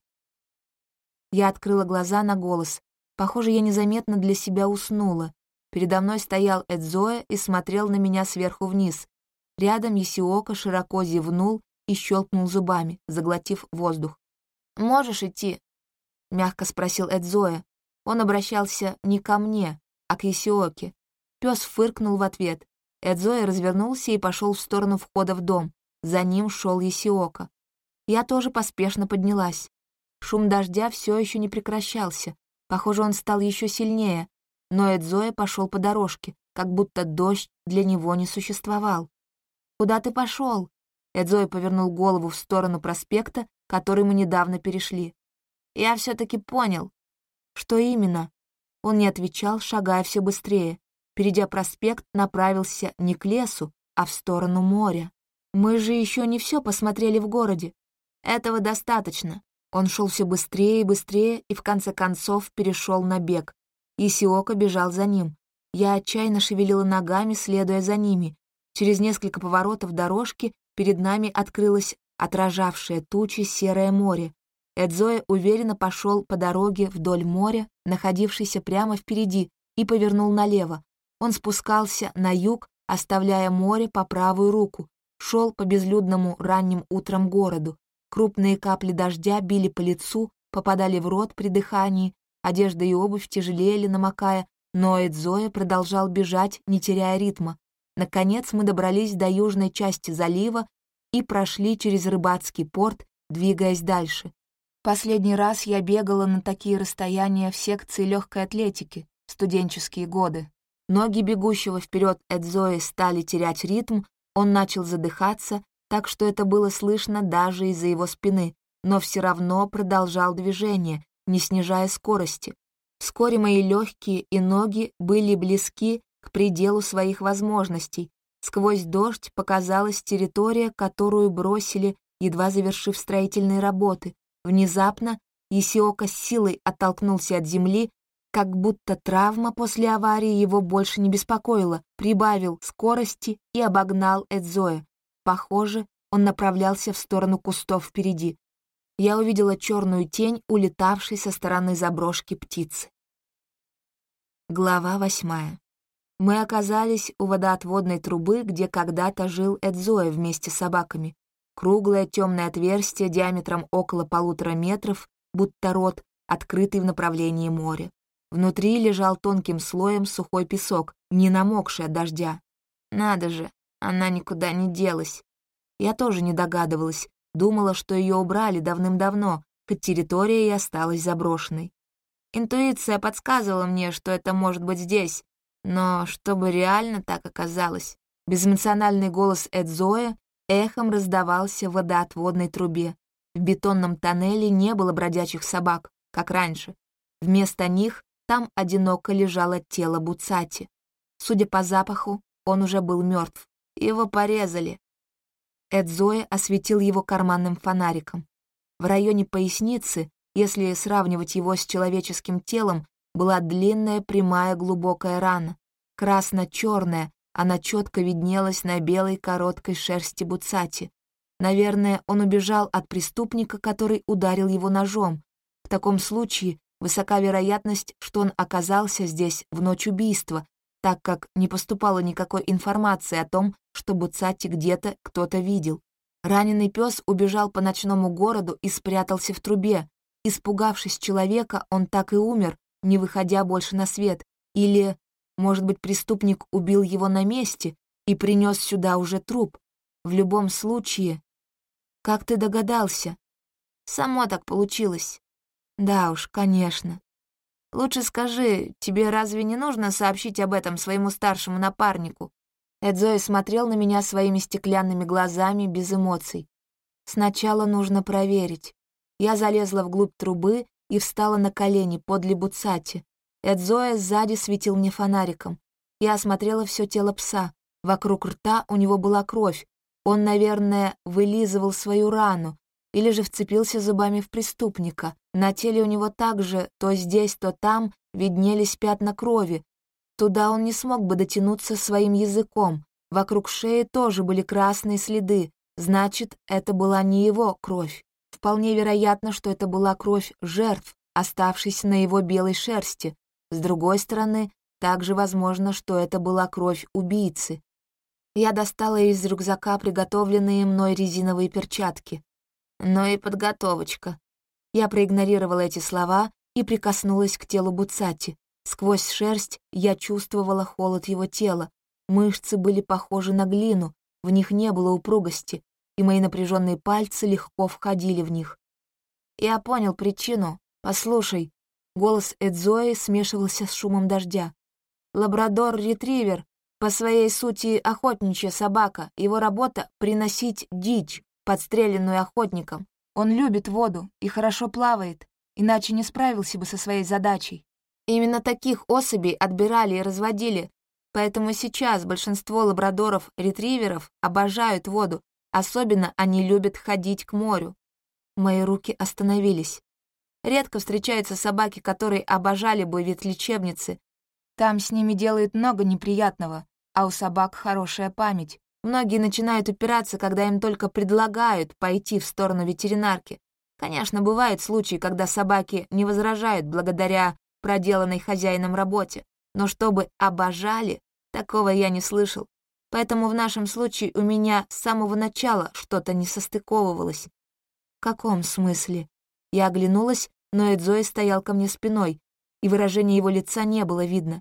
Я открыла глаза на голос. Похоже, я незаметно для себя уснула. Передо мной стоял Эдзоя и смотрел на меня сверху вниз. Рядом Йосиока широко зевнул и щелкнул зубами, заглотив воздух. «Можешь идти?» — мягко спросил Эдзоя. Он обращался не ко мне, а к Йосиоке. Пес фыркнул в ответ. Эдзоя развернулся и пошел в сторону входа в дом. За ним шел Йосиока. Я тоже поспешно поднялась. Шум дождя все еще не прекращался. Похоже, он стал еще сильнее. Но Эдзоя пошел по дорожке, как будто дождь для него не существовал. «Куда ты пошел?» Эдзоя повернул голову в сторону проспекта, который мы недавно перешли. «Я все-таки понял». «Что именно?» Он не отвечал, шагая все быстрее. Перейдя проспект, направился не к лесу, а в сторону моря. «Мы же еще не все посмотрели в городе. Этого достаточно». Он шел все быстрее и быстрее и в конце концов перешел на бег. Йосиока бежал за ним. Я отчаянно шевелила ногами, следуя за ними. Через несколько поворотов дорожки перед нами открылось отражавшее тучи серое море. Эдзоя уверенно пошел по дороге вдоль моря, находившейся прямо впереди, и повернул налево. Он спускался на юг, оставляя море по правую руку, шел по безлюдному ранним утром городу. Крупные капли дождя били по лицу, попадали в рот при дыхании, одежда и обувь тяжелели, намокая, но Эдзоя продолжал бежать, не теряя ритма. Наконец мы добрались до южной части залива и прошли через рыбацкий порт, двигаясь дальше. Последний раз я бегала на такие расстояния в секции легкой атлетики в студенческие годы. Ноги бегущего вперед Эдзои стали терять ритм, он начал задыхаться, так что это было слышно даже из-за его спины, но все равно продолжал движение, не снижая скорости. Вскоре мои легкие и ноги были близки к пределу своих возможностей. Сквозь дождь показалась территория, которую бросили, едва завершив строительные работы. Внезапно Йосиока с силой оттолкнулся от земли, как будто травма после аварии его больше не беспокоила, прибавил скорости и обогнал Эдзоя. Похоже, он направлялся в сторону кустов впереди. Я увидела черную тень, улетавшей со стороны заброшки птицы. Глава восьмая. Мы оказались у водоотводной трубы, где когда-то жил Эдзоя вместе с собаками. Круглое темное отверстие диаметром около полутора метров, будто рот, открытый в направлении моря. Внутри лежал тонким слоем сухой песок, не намокший от дождя. Надо же, она никуда не делась. Я тоже не догадывалась, думала, что ее убрали давным-давно, хоть территория и осталась заброшенной. Интуиция подсказывала мне, что это может быть здесь, но чтобы реально так оказалось. Безэмоциональный голос Эдзоя эхом раздавался в водоотводной трубе. В бетонном тоннеле не было бродячих собак, как раньше. Вместо них там одиноко лежало тело Буцати. Судя по запаху, он уже был мертв. Его порезали. Эдзоя осветил его карманным фонариком. В районе поясницы, если сравнивать его с человеческим телом, была длинная прямая глубокая рана. Красно-черная, она четко виднелась на белой короткой шерсти Буцати. Наверное, он убежал от преступника, который ударил его ножом. В таком случае высока вероятность, что он оказался здесь в ночь убийства, так как не поступало никакой информации о том, что Буцати где-то кто-то видел. Раненый пес убежал по ночному городу и спрятался в трубе. Испугавшись человека, он так и умер, не выходя больше на свет. Или, может быть, преступник убил его на месте и принес сюда уже труп. В любом случае... Как ты догадался? Само так получилось. Да уж, конечно. Лучше скажи, тебе разве не нужно сообщить об этом своему старшему напарнику? Эдзои смотрел на меня своими стеклянными глазами без эмоций. Сначала нужно проверить. Я залезла вглубь трубы и встала на колени подле Буцати. Эдзои сзади светил мне фонариком. Я осмотрела все тело пса. Вокруг рта у него была кровь. Он, наверное, вылизывал свою рану или же вцепился зубами в преступника. На теле у него также то здесь, то там виднелись пятна крови. Туда он не смог бы дотянуться своим языком. Вокруг шеи тоже были красные следы. Значит, это была не его кровь. Вполне вероятно, что это была кровь жертв, оставшейся на его белой шерсти. С другой стороны, также возможно, что это была кровь убийцы. Я достала из рюкзака приготовленные мной резиновые перчатки. Ну и подготовочка. Я проигнорировала эти слова и прикоснулась к телу Буцати. Сквозь шерсть я чувствовала холод его тела. Мышцы были похожи на глину, в них не было упругости, и мои напряженные пальцы легко входили в них. Я понял причину. Послушай, голос Эдзои смешивался с шумом дождя. Лабрадор-ретривер, по своей сути охотничья собака, его работа — приносить дичь, подстреленную охотником. Он любит воду и хорошо плавает, иначе не справился бы со своей задачей. Именно таких особей отбирали и разводили, поэтому сейчас большинство лабрадоров-ретриверов обожают воду, особенно они любят ходить к морю. Мои руки остановились. Редко встречаются собаки, которые обожали бы ветлечебницы. Там с ними делают много неприятного, а у собак хорошая память. Многие начинают упираться, когда им только предлагают пойти в сторону ветеринарки. Конечно, бывают случаи, когда собаки не возражают благодаря проделанной хозяином работе, но чтобы обожали, такого я не слышал. Поэтому в нашем случае у меня с самого начала что-то не состыковывалось. В каком смысле? Я оглянулась, но Эдзои стоял ко мне спиной, и выражения его лица не было видно.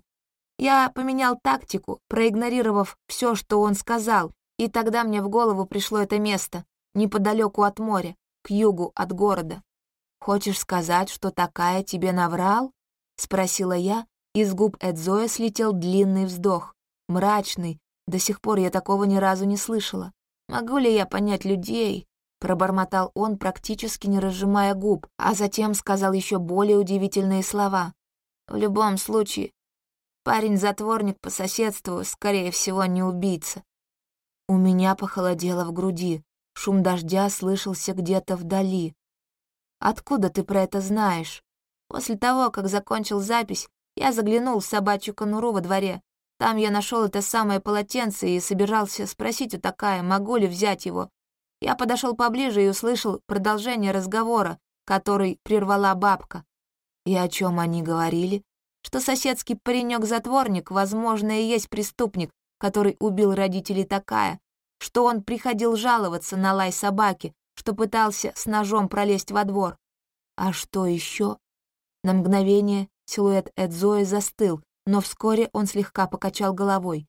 Я поменял тактику, проигнорировав все, что он сказал, и тогда мне в голову пришло это место, неподалеку от моря, к югу от города. «Хочешь сказать, что такая тебе наврал?» — спросила я, и с губ Эдзои слетел длинный вздох, мрачный, до сих пор я такого ни разу не слышала. «Могу ли я понять людей?» — пробормотал он, практически не разжимая губ, а затем сказал еще более удивительные слова. «В любом случае, парень-затворник по соседству, скорее всего, не убийца». У меня похолодело в груди, шум дождя слышался где-то вдали. «Откуда ты про это знаешь?» После того, как закончил запись, я заглянул в собачью конуру во дворе. Там я нашел это самое полотенце и собирался спросить у такая, могу ли взять его. Я подошел поближе и услышал продолжение разговора, который прервала бабка. И о чем они говорили? Что соседский паренек-затворник, возможно, и есть преступник, который убил родителей такая, что он приходил жаловаться на лай собаки, что пытался с ножом пролезть во двор. А что еще? На мгновение силуэт Эдзои застыл, но вскоре он слегка покачал головой.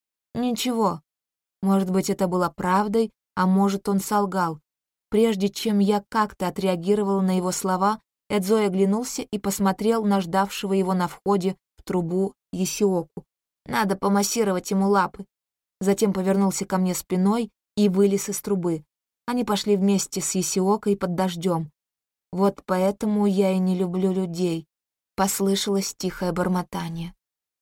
Ничего. Может быть, это было правдой, а может, он солгал. Прежде чем я как-то отреагировала на его слова, Эдзои оглянулся и посмотрел на ждавшего его на входе в трубу Есиоку. Надо помассировать ему лапы. Затем повернулся ко мне спиной и вылез из трубы. Они пошли вместе с Исиокой под дождем. «Вот поэтому я и не люблю людей», — послышалось тихое бормотание.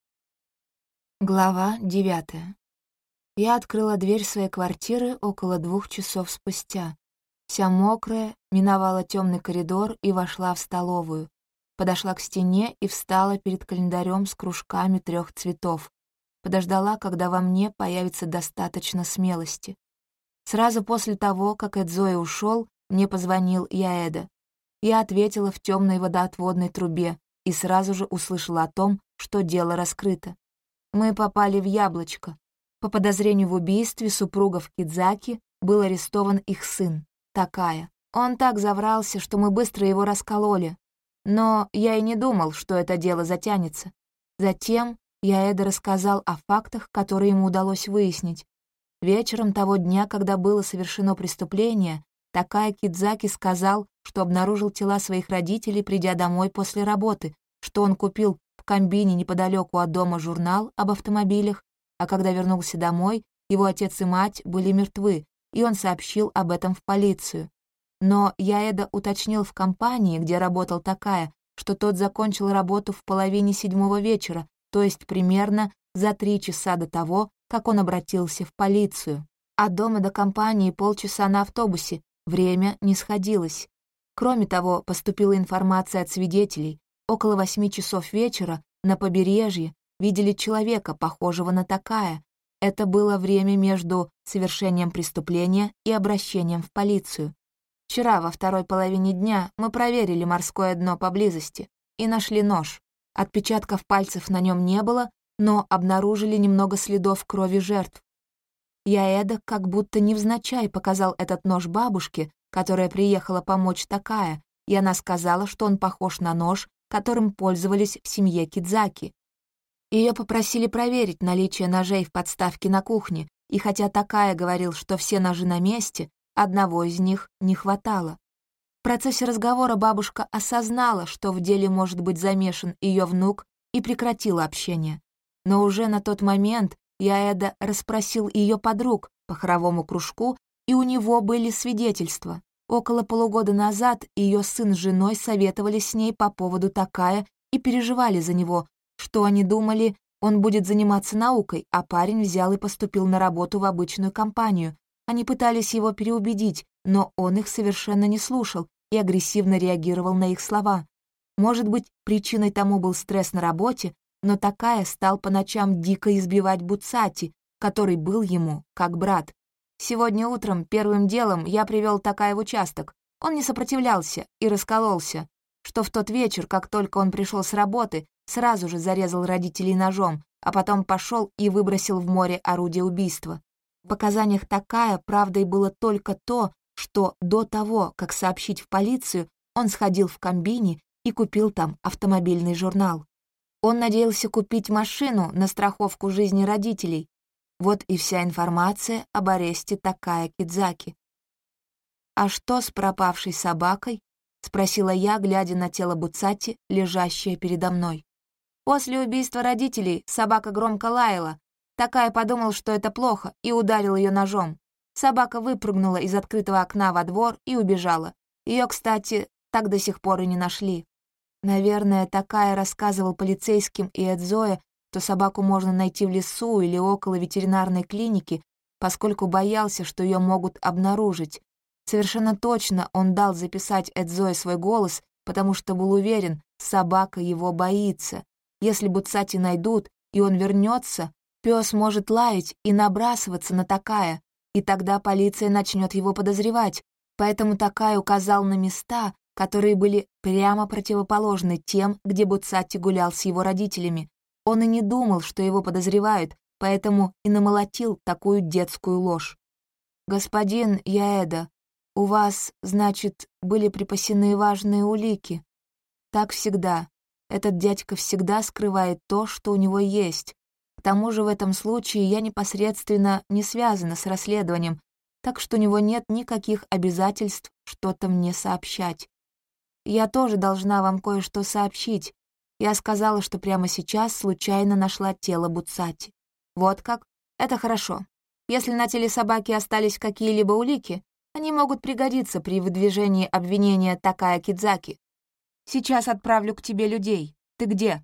Глава девятая. Я открыла дверь своей квартиры около двух часов спустя. Вся мокрая, миновала темный коридор и вошла в столовую. Подошла к стене и встала перед календарем с кружками трех цветов. Подождала, когда во мне появится достаточно смелости. Сразу после того, как Эдзои ушел, мне позвонил Яэда. Я ответила в темной водоотводной трубе и сразу же услышала о том, что дело раскрыто. Мы попали в яблочко. По подозрению в убийстве супругов Кидзаки был арестован их сын, Такая. Он так заврался, что мы быстро его раскололи. Но я и не думал, что это дело затянется. Затем Яэда рассказал о фактах, которые ему удалось выяснить. Вечером того дня, когда было совершено преступление, Такая Кидзаки сказал, что обнаружил тела своих родителей, придя домой после работы, что он купил в комбине неподалеку от дома журнал об автомобилях, а когда вернулся домой, его отец и мать были мертвы, и он сообщил об этом в полицию. Но Яэда уточнил в компании, где работал Такая, что тот закончил работу в половине седьмого вечера, то есть примерно за три часа до того, как он обратился в полицию. От дома до компании полчаса на автобусе, время не сходилось. Кроме того, поступила информация от свидетелей. Около восьми часов вечера на побережье видели человека, похожего на Такая. Это было время между совершением преступления и обращением в полицию. Вчера, во второй половине дня, мы проверили морское дно поблизости и нашли нож. Отпечатков пальцев на нем не было, но обнаружили немного следов крови жертв. Яэда как будто невзначай показал этот нож бабушке, которая приехала помочь Такая, и она сказала, что он похож на нож, которым пользовались в семье Кидзаки. Ее попросили проверить наличие ножей в подставке на кухне, и хотя Такая говорил, что все ножи на месте, одного из них не хватало. В процессе разговора бабушка осознала, что в деле может быть замешан ее внук, и прекратила общение. Но уже на тот момент Яэда расспросил ее подруг по хоровому кружку, и у него были свидетельства. Около полугода назад ее сын с женой советовались с ней по поводу Такая и переживали за него, что они думали, он будет заниматься наукой, а парень взял и поступил на работу в обычную компанию. Они пытались его переубедить, но он их совершенно не слушал и агрессивно реагировал на их слова. Может быть, причиной тому был стресс на работе, но Такая стал по ночам дико избивать Буцати, который был ему как брат. Сегодня утром первым делом я привел Такая в участок. Он не сопротивлялся и раскололся, что в тот вечер, как только он пришел с работы, сразу же зарезал родителей ножом, а потом пошел и выбросил в море орудие убийства. В показаниях Такая правдой было только то, что до того, как сообщить в полицию, он сходил в комбине и купил там автомобильный журнал. Он надеялся купить машину на страховку жизни родителей. Вот и вся информация об аресте Такая Кидзаки. «А что с пропавшей собакой?» — спросила я, глядя на тело Буцати, лежащее передо мной. После убийства родителей собака громко лаяла. Такая подумал, что это плохо, и ударил ее ножом. Собака выпрыгнула из открытого окна во двор и убежала. Ее, кстати, так до сих пор и не нашли. Наверное, Такая рассказывал полицейским и Эдзоэ, что собаку можно найти в лесу или около ветеринарной клиники, поскольку боялся, что ее могут обнаружить. Совершенно точно он дал записать Эдзоэ свой голос, потому что был уверен, собака его боится. Если Буцати найдут, и он вернется, пес может лаять и набрасываться на Такая, и тогда полиция начнет его подозревать. Поэтому Такая указал на места, которые были прямо противоположны тем, где Буцати гулял с его родителями. Он и не думал, что его подозревают, поэтому и намолотил такую детскую ложь. «Господин Яэда, у вас, значит, были припасены важные улики?» «Так всегда. Этот дядька всегда скрывает то, что у него есть. К тому же в этом случае я непосредственно не связана с расследованием, так что у него нет никаких обязательств что-то мне сообщать. Я тоже должна вам кое-что сообщить. Я сказала, что прямо сейчас случайно нашла тело Буцати. Вот как? Это хорошо. Если на теле собаки остались какие-либо улики, они могут пригодиться при выдвижении обвинения Такая Кидзаки. Сейчас отправлю к тебе людей. Ты где?»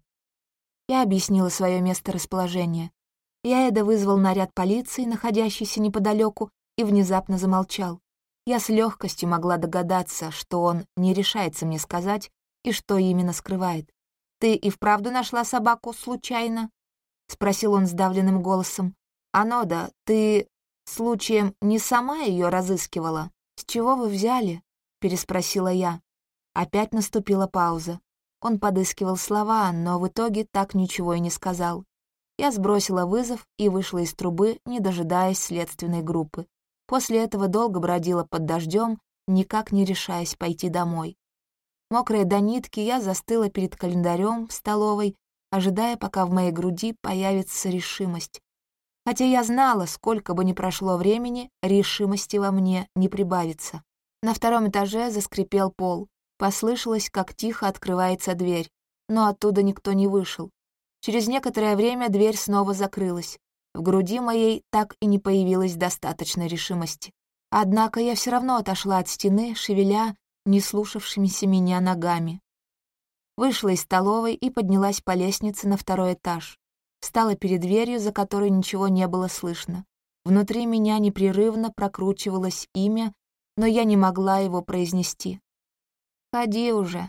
Я объяснила свое месторасположение. Яэда вызвал наряд полиции, находящийся неподалеку, и внезапно замолчал. Я с легкостью могла догадаться, что он не решается мне сказать и что именно скрывает. «Ты и вправду нашла собаку случайно?» — спросил он сдавленным голосом. «Анода, ты, случаем, не сама ее разыскивала?» «С чего вы взяли?» — переспросила я. Опять наступила пауза. Он подыскивал слова, но в итоге так ничего и не сказал. Я сбросила вызов и вышла из трубы, не дожидаясь следственной группы. После этого долго бродила под дождем, никак не решаясь пойти домой. Мокрая до нитки, я застыла перед календарем в столовой, ожидая, пока в моей груди появится решимость. Хотя я знала, сколько бы ни прошло времени, решимости во мне не прибавится. На втором этаже заскрипел пол. Послышалось, как тихо открывается дверь, но оттуда никто не вышел. Через некоторое время дверь снова закрылась. В груди моей так и не появилось достаточной решимости. Однако я все равно отошла от стены, шевеля не слушавшимися меня ногами. Вышла из столовой и поднялась по лестнице на второй этаж. Встала перед дверью, за которой ничего не было слышно. Внутри меня непрерывно прокручивалось имя, но я не могла его произнести. «Ходи уже».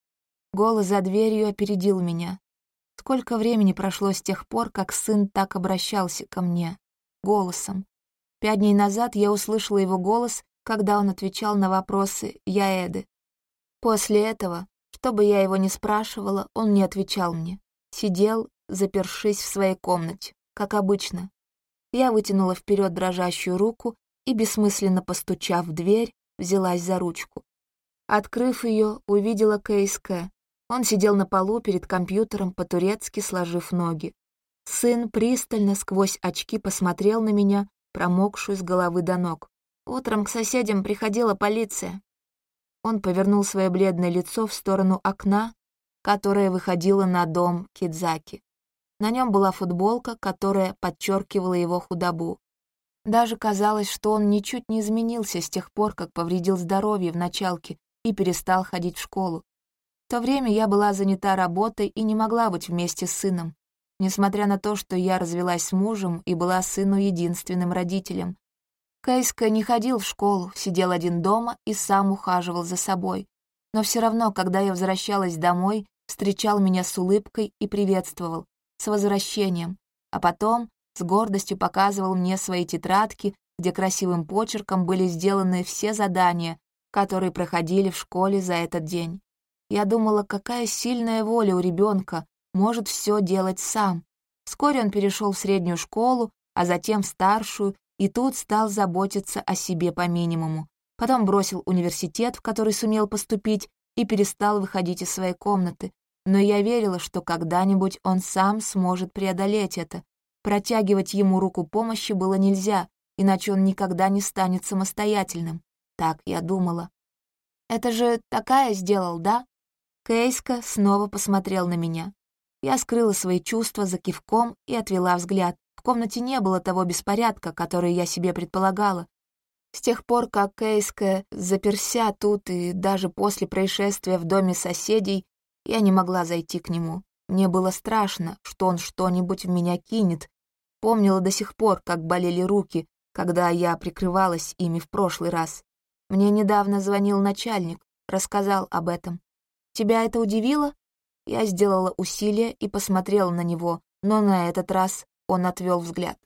Голос за дверью опередил меня. Сколько времени прошло с тех пор, как сын так обращался ко мне, голосом. Пять дней назад я услышала его голос, когда он отвечал на вопросы Яэды. После этого, что бы я его ни спрашивала, он не отвечал мне. Сидел, запершись в своей комнате, как обычно. Я вытянула вперед дрожащую руку и, бессмысленно постучав в дверь, взялась за ручку. Открыв ее, увидела Кейске. Он сидел на полу перед компьютером, по-турецки сложив ноги. Сын пристально сквозь очки посмотрел на меня, промокшую с головы до ног. «Утром к соседям приходила полиция». Он повернул свое бледное лицо в сторону окна, которое выходило на дом Кидзаки. На нем была футболка, которая подчеркивала его худобу. Даже казалось, что он ничуть не изменился с тех пор, как повредил здоровье в началке и перестал ходить в школу. В то время я была занята работой и не могла быть вместе с сыном, несмотря на то, что я развелась с мужем и была сыну единственным родителем. Кейска не ходил в школу, сидел один дома и сам ухаживал за собой. Но все равно, когда я возвращалась домой, встречал меня с улыбкой и приветствовал, с возвращением, а потом с гордостью показывал мне свои тетрадки, где красивым почерком были сделаны все задания, которые проходили в школе за этот день. Я думала, какая сильная воля у ребенка, может все делать сам. Вскоре он перешел в среднюю школу, а затем в старшую, и тут стал заботиться о себе по минимуму. Потом бросил университет, в который сумел поступить, и перестал выходить из своей комнаты. Но я верила, что когда-нибудь он сам сможет преодолеть это. Протягивать ему руку помощи было нельзя, иначе он никогда не станет самостоятельным. Так я думала. «Это же Такая сделал, да?» Кейска снова посмотрел на меня. Я скрыла свои чувства за кивком и отвела взгляд. В комнате не было того беспорядка, который я себе предполагала. С тех пор, как Кейска заперся тут и даже после происшествия в доме соседей, я не могла зайти к нему. Мне было страшно, что он что-нибудь в меня кинет. Помнила до сих пор, как болели руки, когда я прикрывалась ими в прошлый раз. Мне недавно звонил начальник, рассказал об этом. «Тебя это удивило?» Я сделала усилие и посмотрела на него, но на этот раз он отвел взгляд.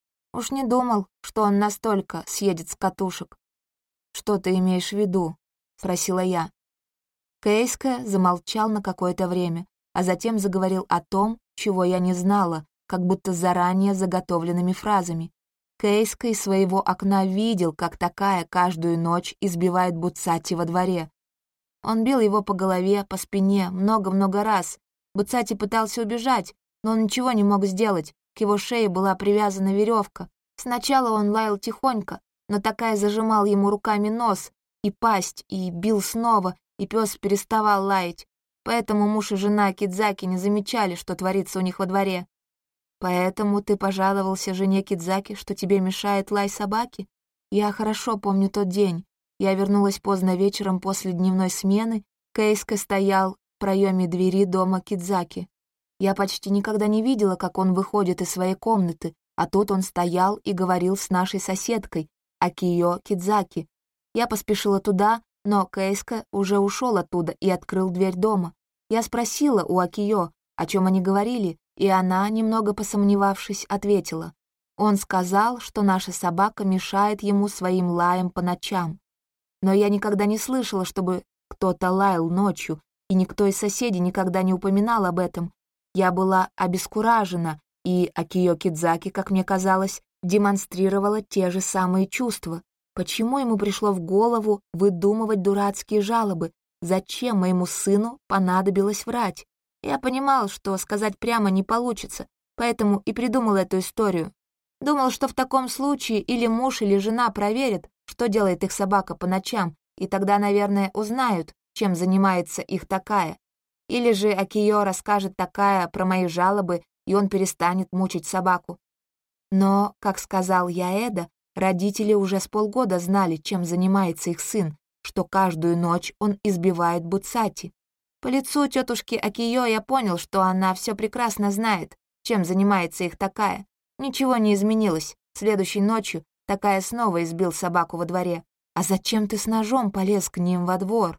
Уж не думал, что он настолько съедет с катушек. «Что ты имеешь в виду?» — спросила я. Кейска замолчал на какое-то время, а затем заговорил о том, чего я не знала, как будто заранее заготовленными фразами. Кейска из своего окна видел, как Такая каждую ночь избивает Буцати во дворе. Он бил его по голове, по спине, много-много раз. Буцати пытался убежать, но он ничего не мог сделать. К его шее была привязана веревка. Сначала он лаял тихонько, но Такая зажимал ему руками нос и пасть, и бил снова, и пес переставал лаять. Поэтому муж и жена Кидзаки не замечали, что творится у них во дворе. Поэтому ты пожаловался жене Кидзаки, что тебе мешает лай собаки? Я хорошо помню тот день. Я вернулась поздно вечером после дневной смены. Кейска стоял в проеме двери дома Кидзаки. Я почти никогда не видела, как он выходит из своей комнаты, а тут он стоял и говорил с нашей соседкой, Акиё Кидзаки. Я поспешила туда, но Кейска уже ушел оттуда и открыл дверь дома. Я спросила у Акиё, о чем они говорили, и она, немного посомневавшись, ответила. Он сказал, что наша собака мешает ему своим лаем по ночам. Но я никогда не слышала, чтобы кто-то лаял ночью, и никто из соседей никогда не упоминал об этом. Я была обескуражена, и Акиё Кидзаки, как мне казалось, демонстрировала те же самые чувства. Почему ему пришло в голову выдумывать дурацкие жалобы? Зачем моему сыну понадобилось врать? Я понимал, что сказать прямо не получится, поэтому и придумал эту историю. Думал, что в таком случае или муж, или жена проверят, что делает их собака по ночам, и тогда, наверное, узнают, чем занимается их такая. Или же Акиё расскажет такая про мои жалобы, и он перестанет мучить собаку. Но, как сказал Яэда, родители уже с полгода знали, чем занимается их сын, что каждую ночь он избивает Буцати. По лицу тетушки Акиё я понял, что она все прекрасно знает, чем занимается их такая. Ничего не изменилось. Следующей ночью такая снова избил собаку во дворе. «А зачем ты с ножом полез к ним во двор?»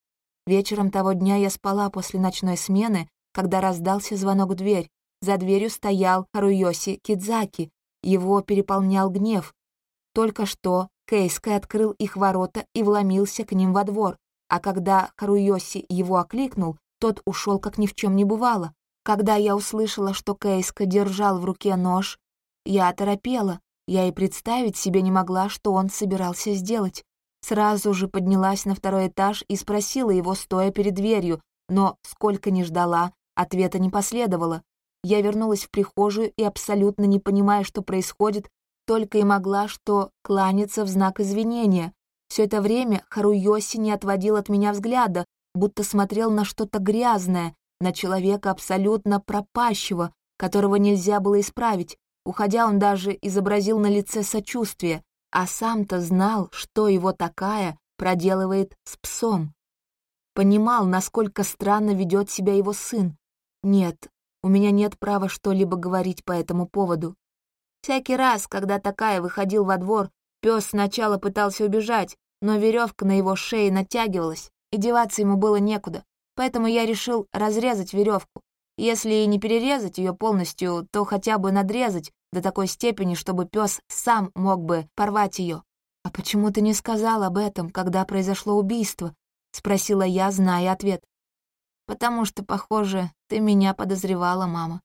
Вечером того дня я спала после ночной смены, когда раздался звонок в дверь. За дверью стоял Харуёси Кидзаки. Его переполнял гнев. Только что Кейска открыл их ворота и вломился к ним во двор, а когда Харуёси его окликнул, тот ушел, как ни в чем не бывало. Когда я услышала, что Кейска держал в руке нож, я оторопела. Я и представить себе не могла, что он собирался сделать. Сразу же поднялась на второй этаж и спросила его, стоя перед дверью, но, сколько ни ждала, ответа не последовало. Я вернулась в прихожую и, абсолютно не понимая, что происходит, только и могла что кланяться в знак извинения. Все это время Харуёси не отводил от меня взгляда, будто смотрел на что-то грязное, на человека абсолютно пропащего, которого нельзя было исправить. Уходя, он даже изобразил на лице сочувствие, а сам-то знал, что его такая проделывает с псом. Понимал, насколько странно ведет себя его сын. Нет, у меня нет права что-либо говорить по этому поводу. Всякий раз, когда такая выходил во двор, пес сначала пытался убежать, но веревка на его шее натягивалась, и деваться ему было некуда, поэтому я решил разрезать веревку. Если и не перерезать ее полностью, то хотя бы надрезать до такой степени, чтобы пес сам мог бы порвать ее. «А почему ты не сказал об этом, когда произошло убийство?» — спросила я, зная ответ. «Потому что, похоже, ты меня подозревала, мама».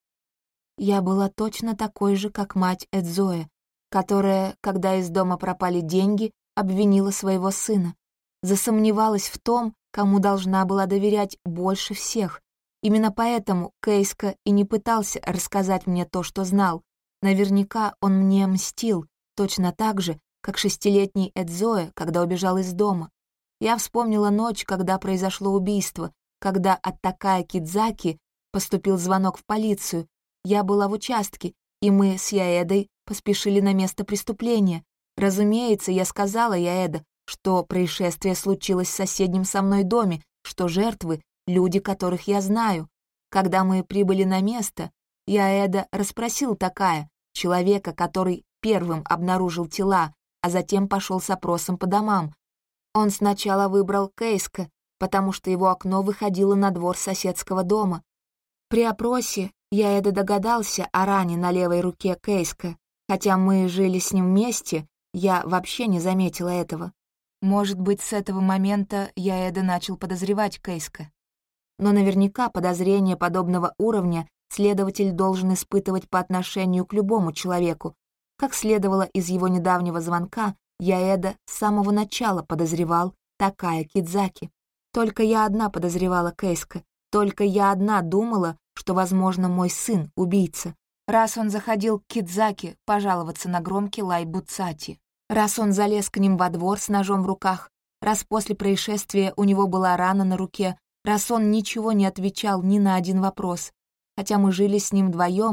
Я была точно такой же, как мать Эдзоэ, которая, когда из дома пропали деньги, обвинила своего сына. Засомневалась в том, кому должна была доверять больше всех. Именно поэтому Кейска и не пытался рассказать мне то, что знал. Наверняка он мне мстил, точно так же, как шестилетний Эдзоэ, когда убежал из дома. Я вспомнила ночь, когда произошло убийство, когда от Такая Кидзаки поступил звонок в полицию. Я была в участке, и мы с Яэдой поспешили на место преступления. Разумеется, я сказала Яэда, что происшествие случилось в соседнем со мной доме, что жертвы — люди, которых я знаю. Когда мы прибыли на место, Яэда расспросил Такая, человека, который первым обнаружил тела, а затем пошел с опросом по домам. Он сначала выбрал Кейска, потому что его окно выходило на двор соседского дома. При опросе Яэда догадался о ране на левой руке Кейска. Хотя мы жили с ним вместе, я вообще не заметила этого. Может быть, с этого момента Яэда начал подозревать Кейска. Но наверняка подозрение подобного уровня следователь должен испытывать по отношению к любому человеку. Как следовало из его недавнего звонка, Яэда с самого начала подозревал Такая Кидзаки. Только я одна подозревала Кейска, только я одна думала, что, возможно, мой сын — убийца. Раз он заходил к Кидзаки пожаловаться на громкий лай Буцати, раз он залез к ним во двор с ножом в руках, раз после происшествия у него была рана на руке, раз он ничего не отвечал ни на один вопрос. Хотя мы жили с ним вдвоем,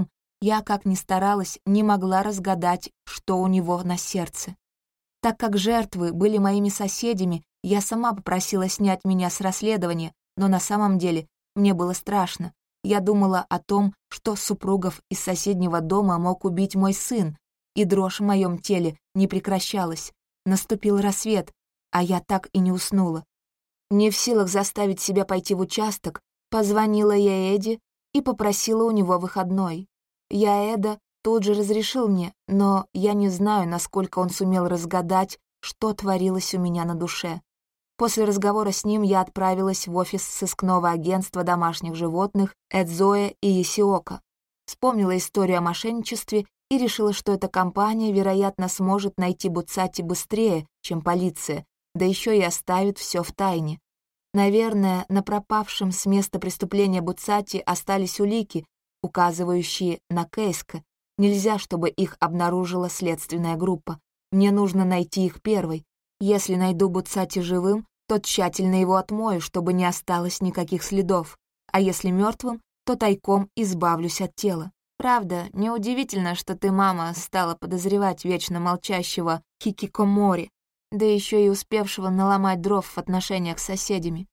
Я, как ни старалась, не могла разгадать, что у него на сердце. Так как жертвы были моими соседями, я сама попросила снять меня с расследования, но на самом деле мне было страшно. Я думала о том, что супругов из соседнего дома мог убить мой сын, и дрожь в моем теле не прекращалась. Наступил рассвет, а я так и не уснула. Не в силах заставить себя пойти в участок, позвонила я Эдди и попросила у него выходной. Я Эда тут же разрешил мне, но я не знаю, насколько он сумел разгадать, что творилось у меня на душе. После разговора с ним я отправилась в офис сыскного агентства домашних животных Эдзоя и Есиока. Вспомнила историю о мошенничестве и решила, что эта компания, вероятно, сможет найти Буцатти быстрее, чем полиция, да еще и оставит все в тайне. Наверное, на пропавшем с места преступления Буцатти остались улики, указывающие на Кейска. Нельзя, чтобы их обнаружила следственная группа. Мне нужно найти их первой. Если найду Буцатти живым, то тщательно его отмою, чтобы не осталось никаких следов. А если мертвым, то тайком избавлюсь от тела. Правда, неудивительно, что ты, мама, стала подозревать вечно молчащего Хикикомори, да еще и успевшего наломать дров в отношениях с соседями.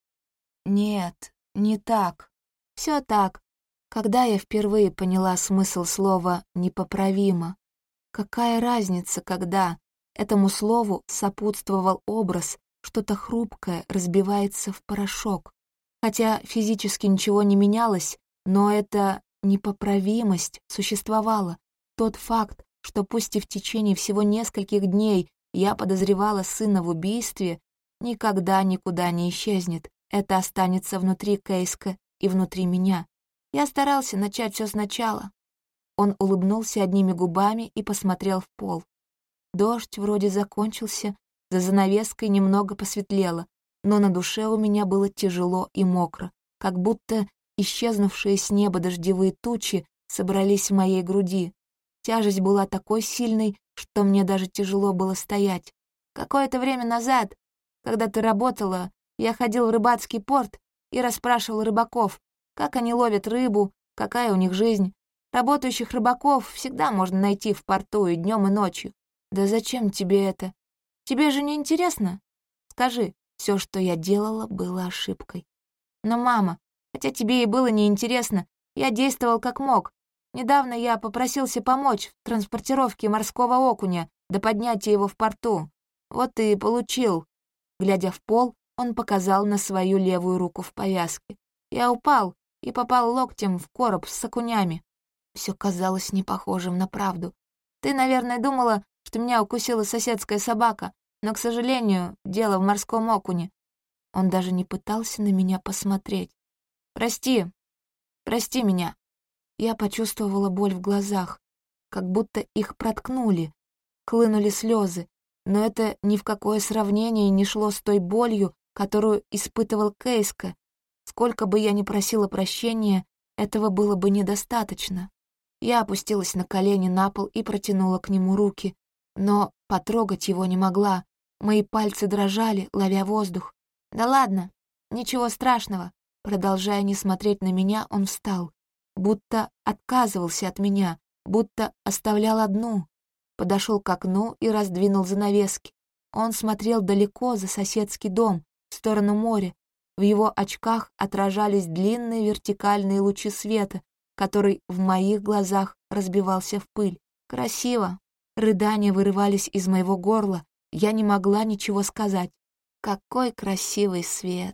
Нет, не так. Все так. Когда я впервые поняла смысл слова «непоправимо»? Какая разница, когда? Этому слову сопутствовал образ, что-то хрупкое разбивается в порошок. Хотя физически ничего не менялось, но эта непоправимость существовала. Тот факт, что пусть и в течение всего нескольких дней я подозревала сына в убийстве, никогда никуда не исчезнет. Это останется внутри Кейска и внутри меня. Я старался начать все сначала. Он улыбнулся одними губами и посмотрел в пол. Дождь вроде закончился, за занавеской немного посветлело, но на душе у меня было тяжело и мокро, как будто исчезнувшие с неба дождевые тучи собрались в моей груди. Тяжесть была такой сильной, что мне даже тяжело было стоять. Какое-то время назад, когда ты работала, я ходил в рыбацкий порт и расспрашивал рыбаков, как они ловят рыбу, какая у них жизнь. Работающих рыбаков всегда можно найти в порту и днем, и ночью. Да зачем тебе это? Тебе же не интересно? Скажи, все, что я делала, было ошибкой. Но, мама, хотя тебе и было неинтересно, я действовал как мог. Недавно я попросился помочь в транспортировке морского окуня до поднятия его в порту. Вот и получил. Глядя в пол, он показал на свою левую руку в повязке. Я упал и попал локтем в короб с окунями. Все казалось не похожим на правду. Ты, наверное, думала, что меня укусила соседская собака, но, к сожалению, дело в морском окуне. Он даже не пытался на меня посмотреть. Прости, прости меня. Я почувствовала боль в глазах, как будто их проткнули, хлынули слезы, но это ни в какое сравнение не шло с той болью, которую испытывал Кейска. Сколько бы я ни просила прощения, этого было бы недостаточно. Я опустилась на колени на пол и протянула к нему руки, но потрогать его не могла. Мои пальцы дрожали, ловя воздух. «Да ладно, ничего страшного». Продолжая не смотреть на меня, он встал, будто отказывался от меня, будто оставлял одну. Подошел к окну и раздвинул занавески. Он смотрел далеко за соседский дом, в сторону моря. В его очках отражались длинные вертикальные лучи света, который в моих глазах разбивался в пыль. Красиво. Рыдания вырывались из моего горла. Я не могла ничего сказать. Какой красивый свет!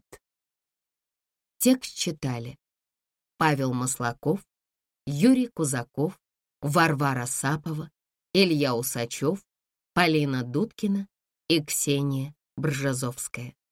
Текст читали Павел Маслаков, Юрий Кузаков, Варвара Сапова, Илья Усачев, Полина Дудкина и Ксения Бржазовская.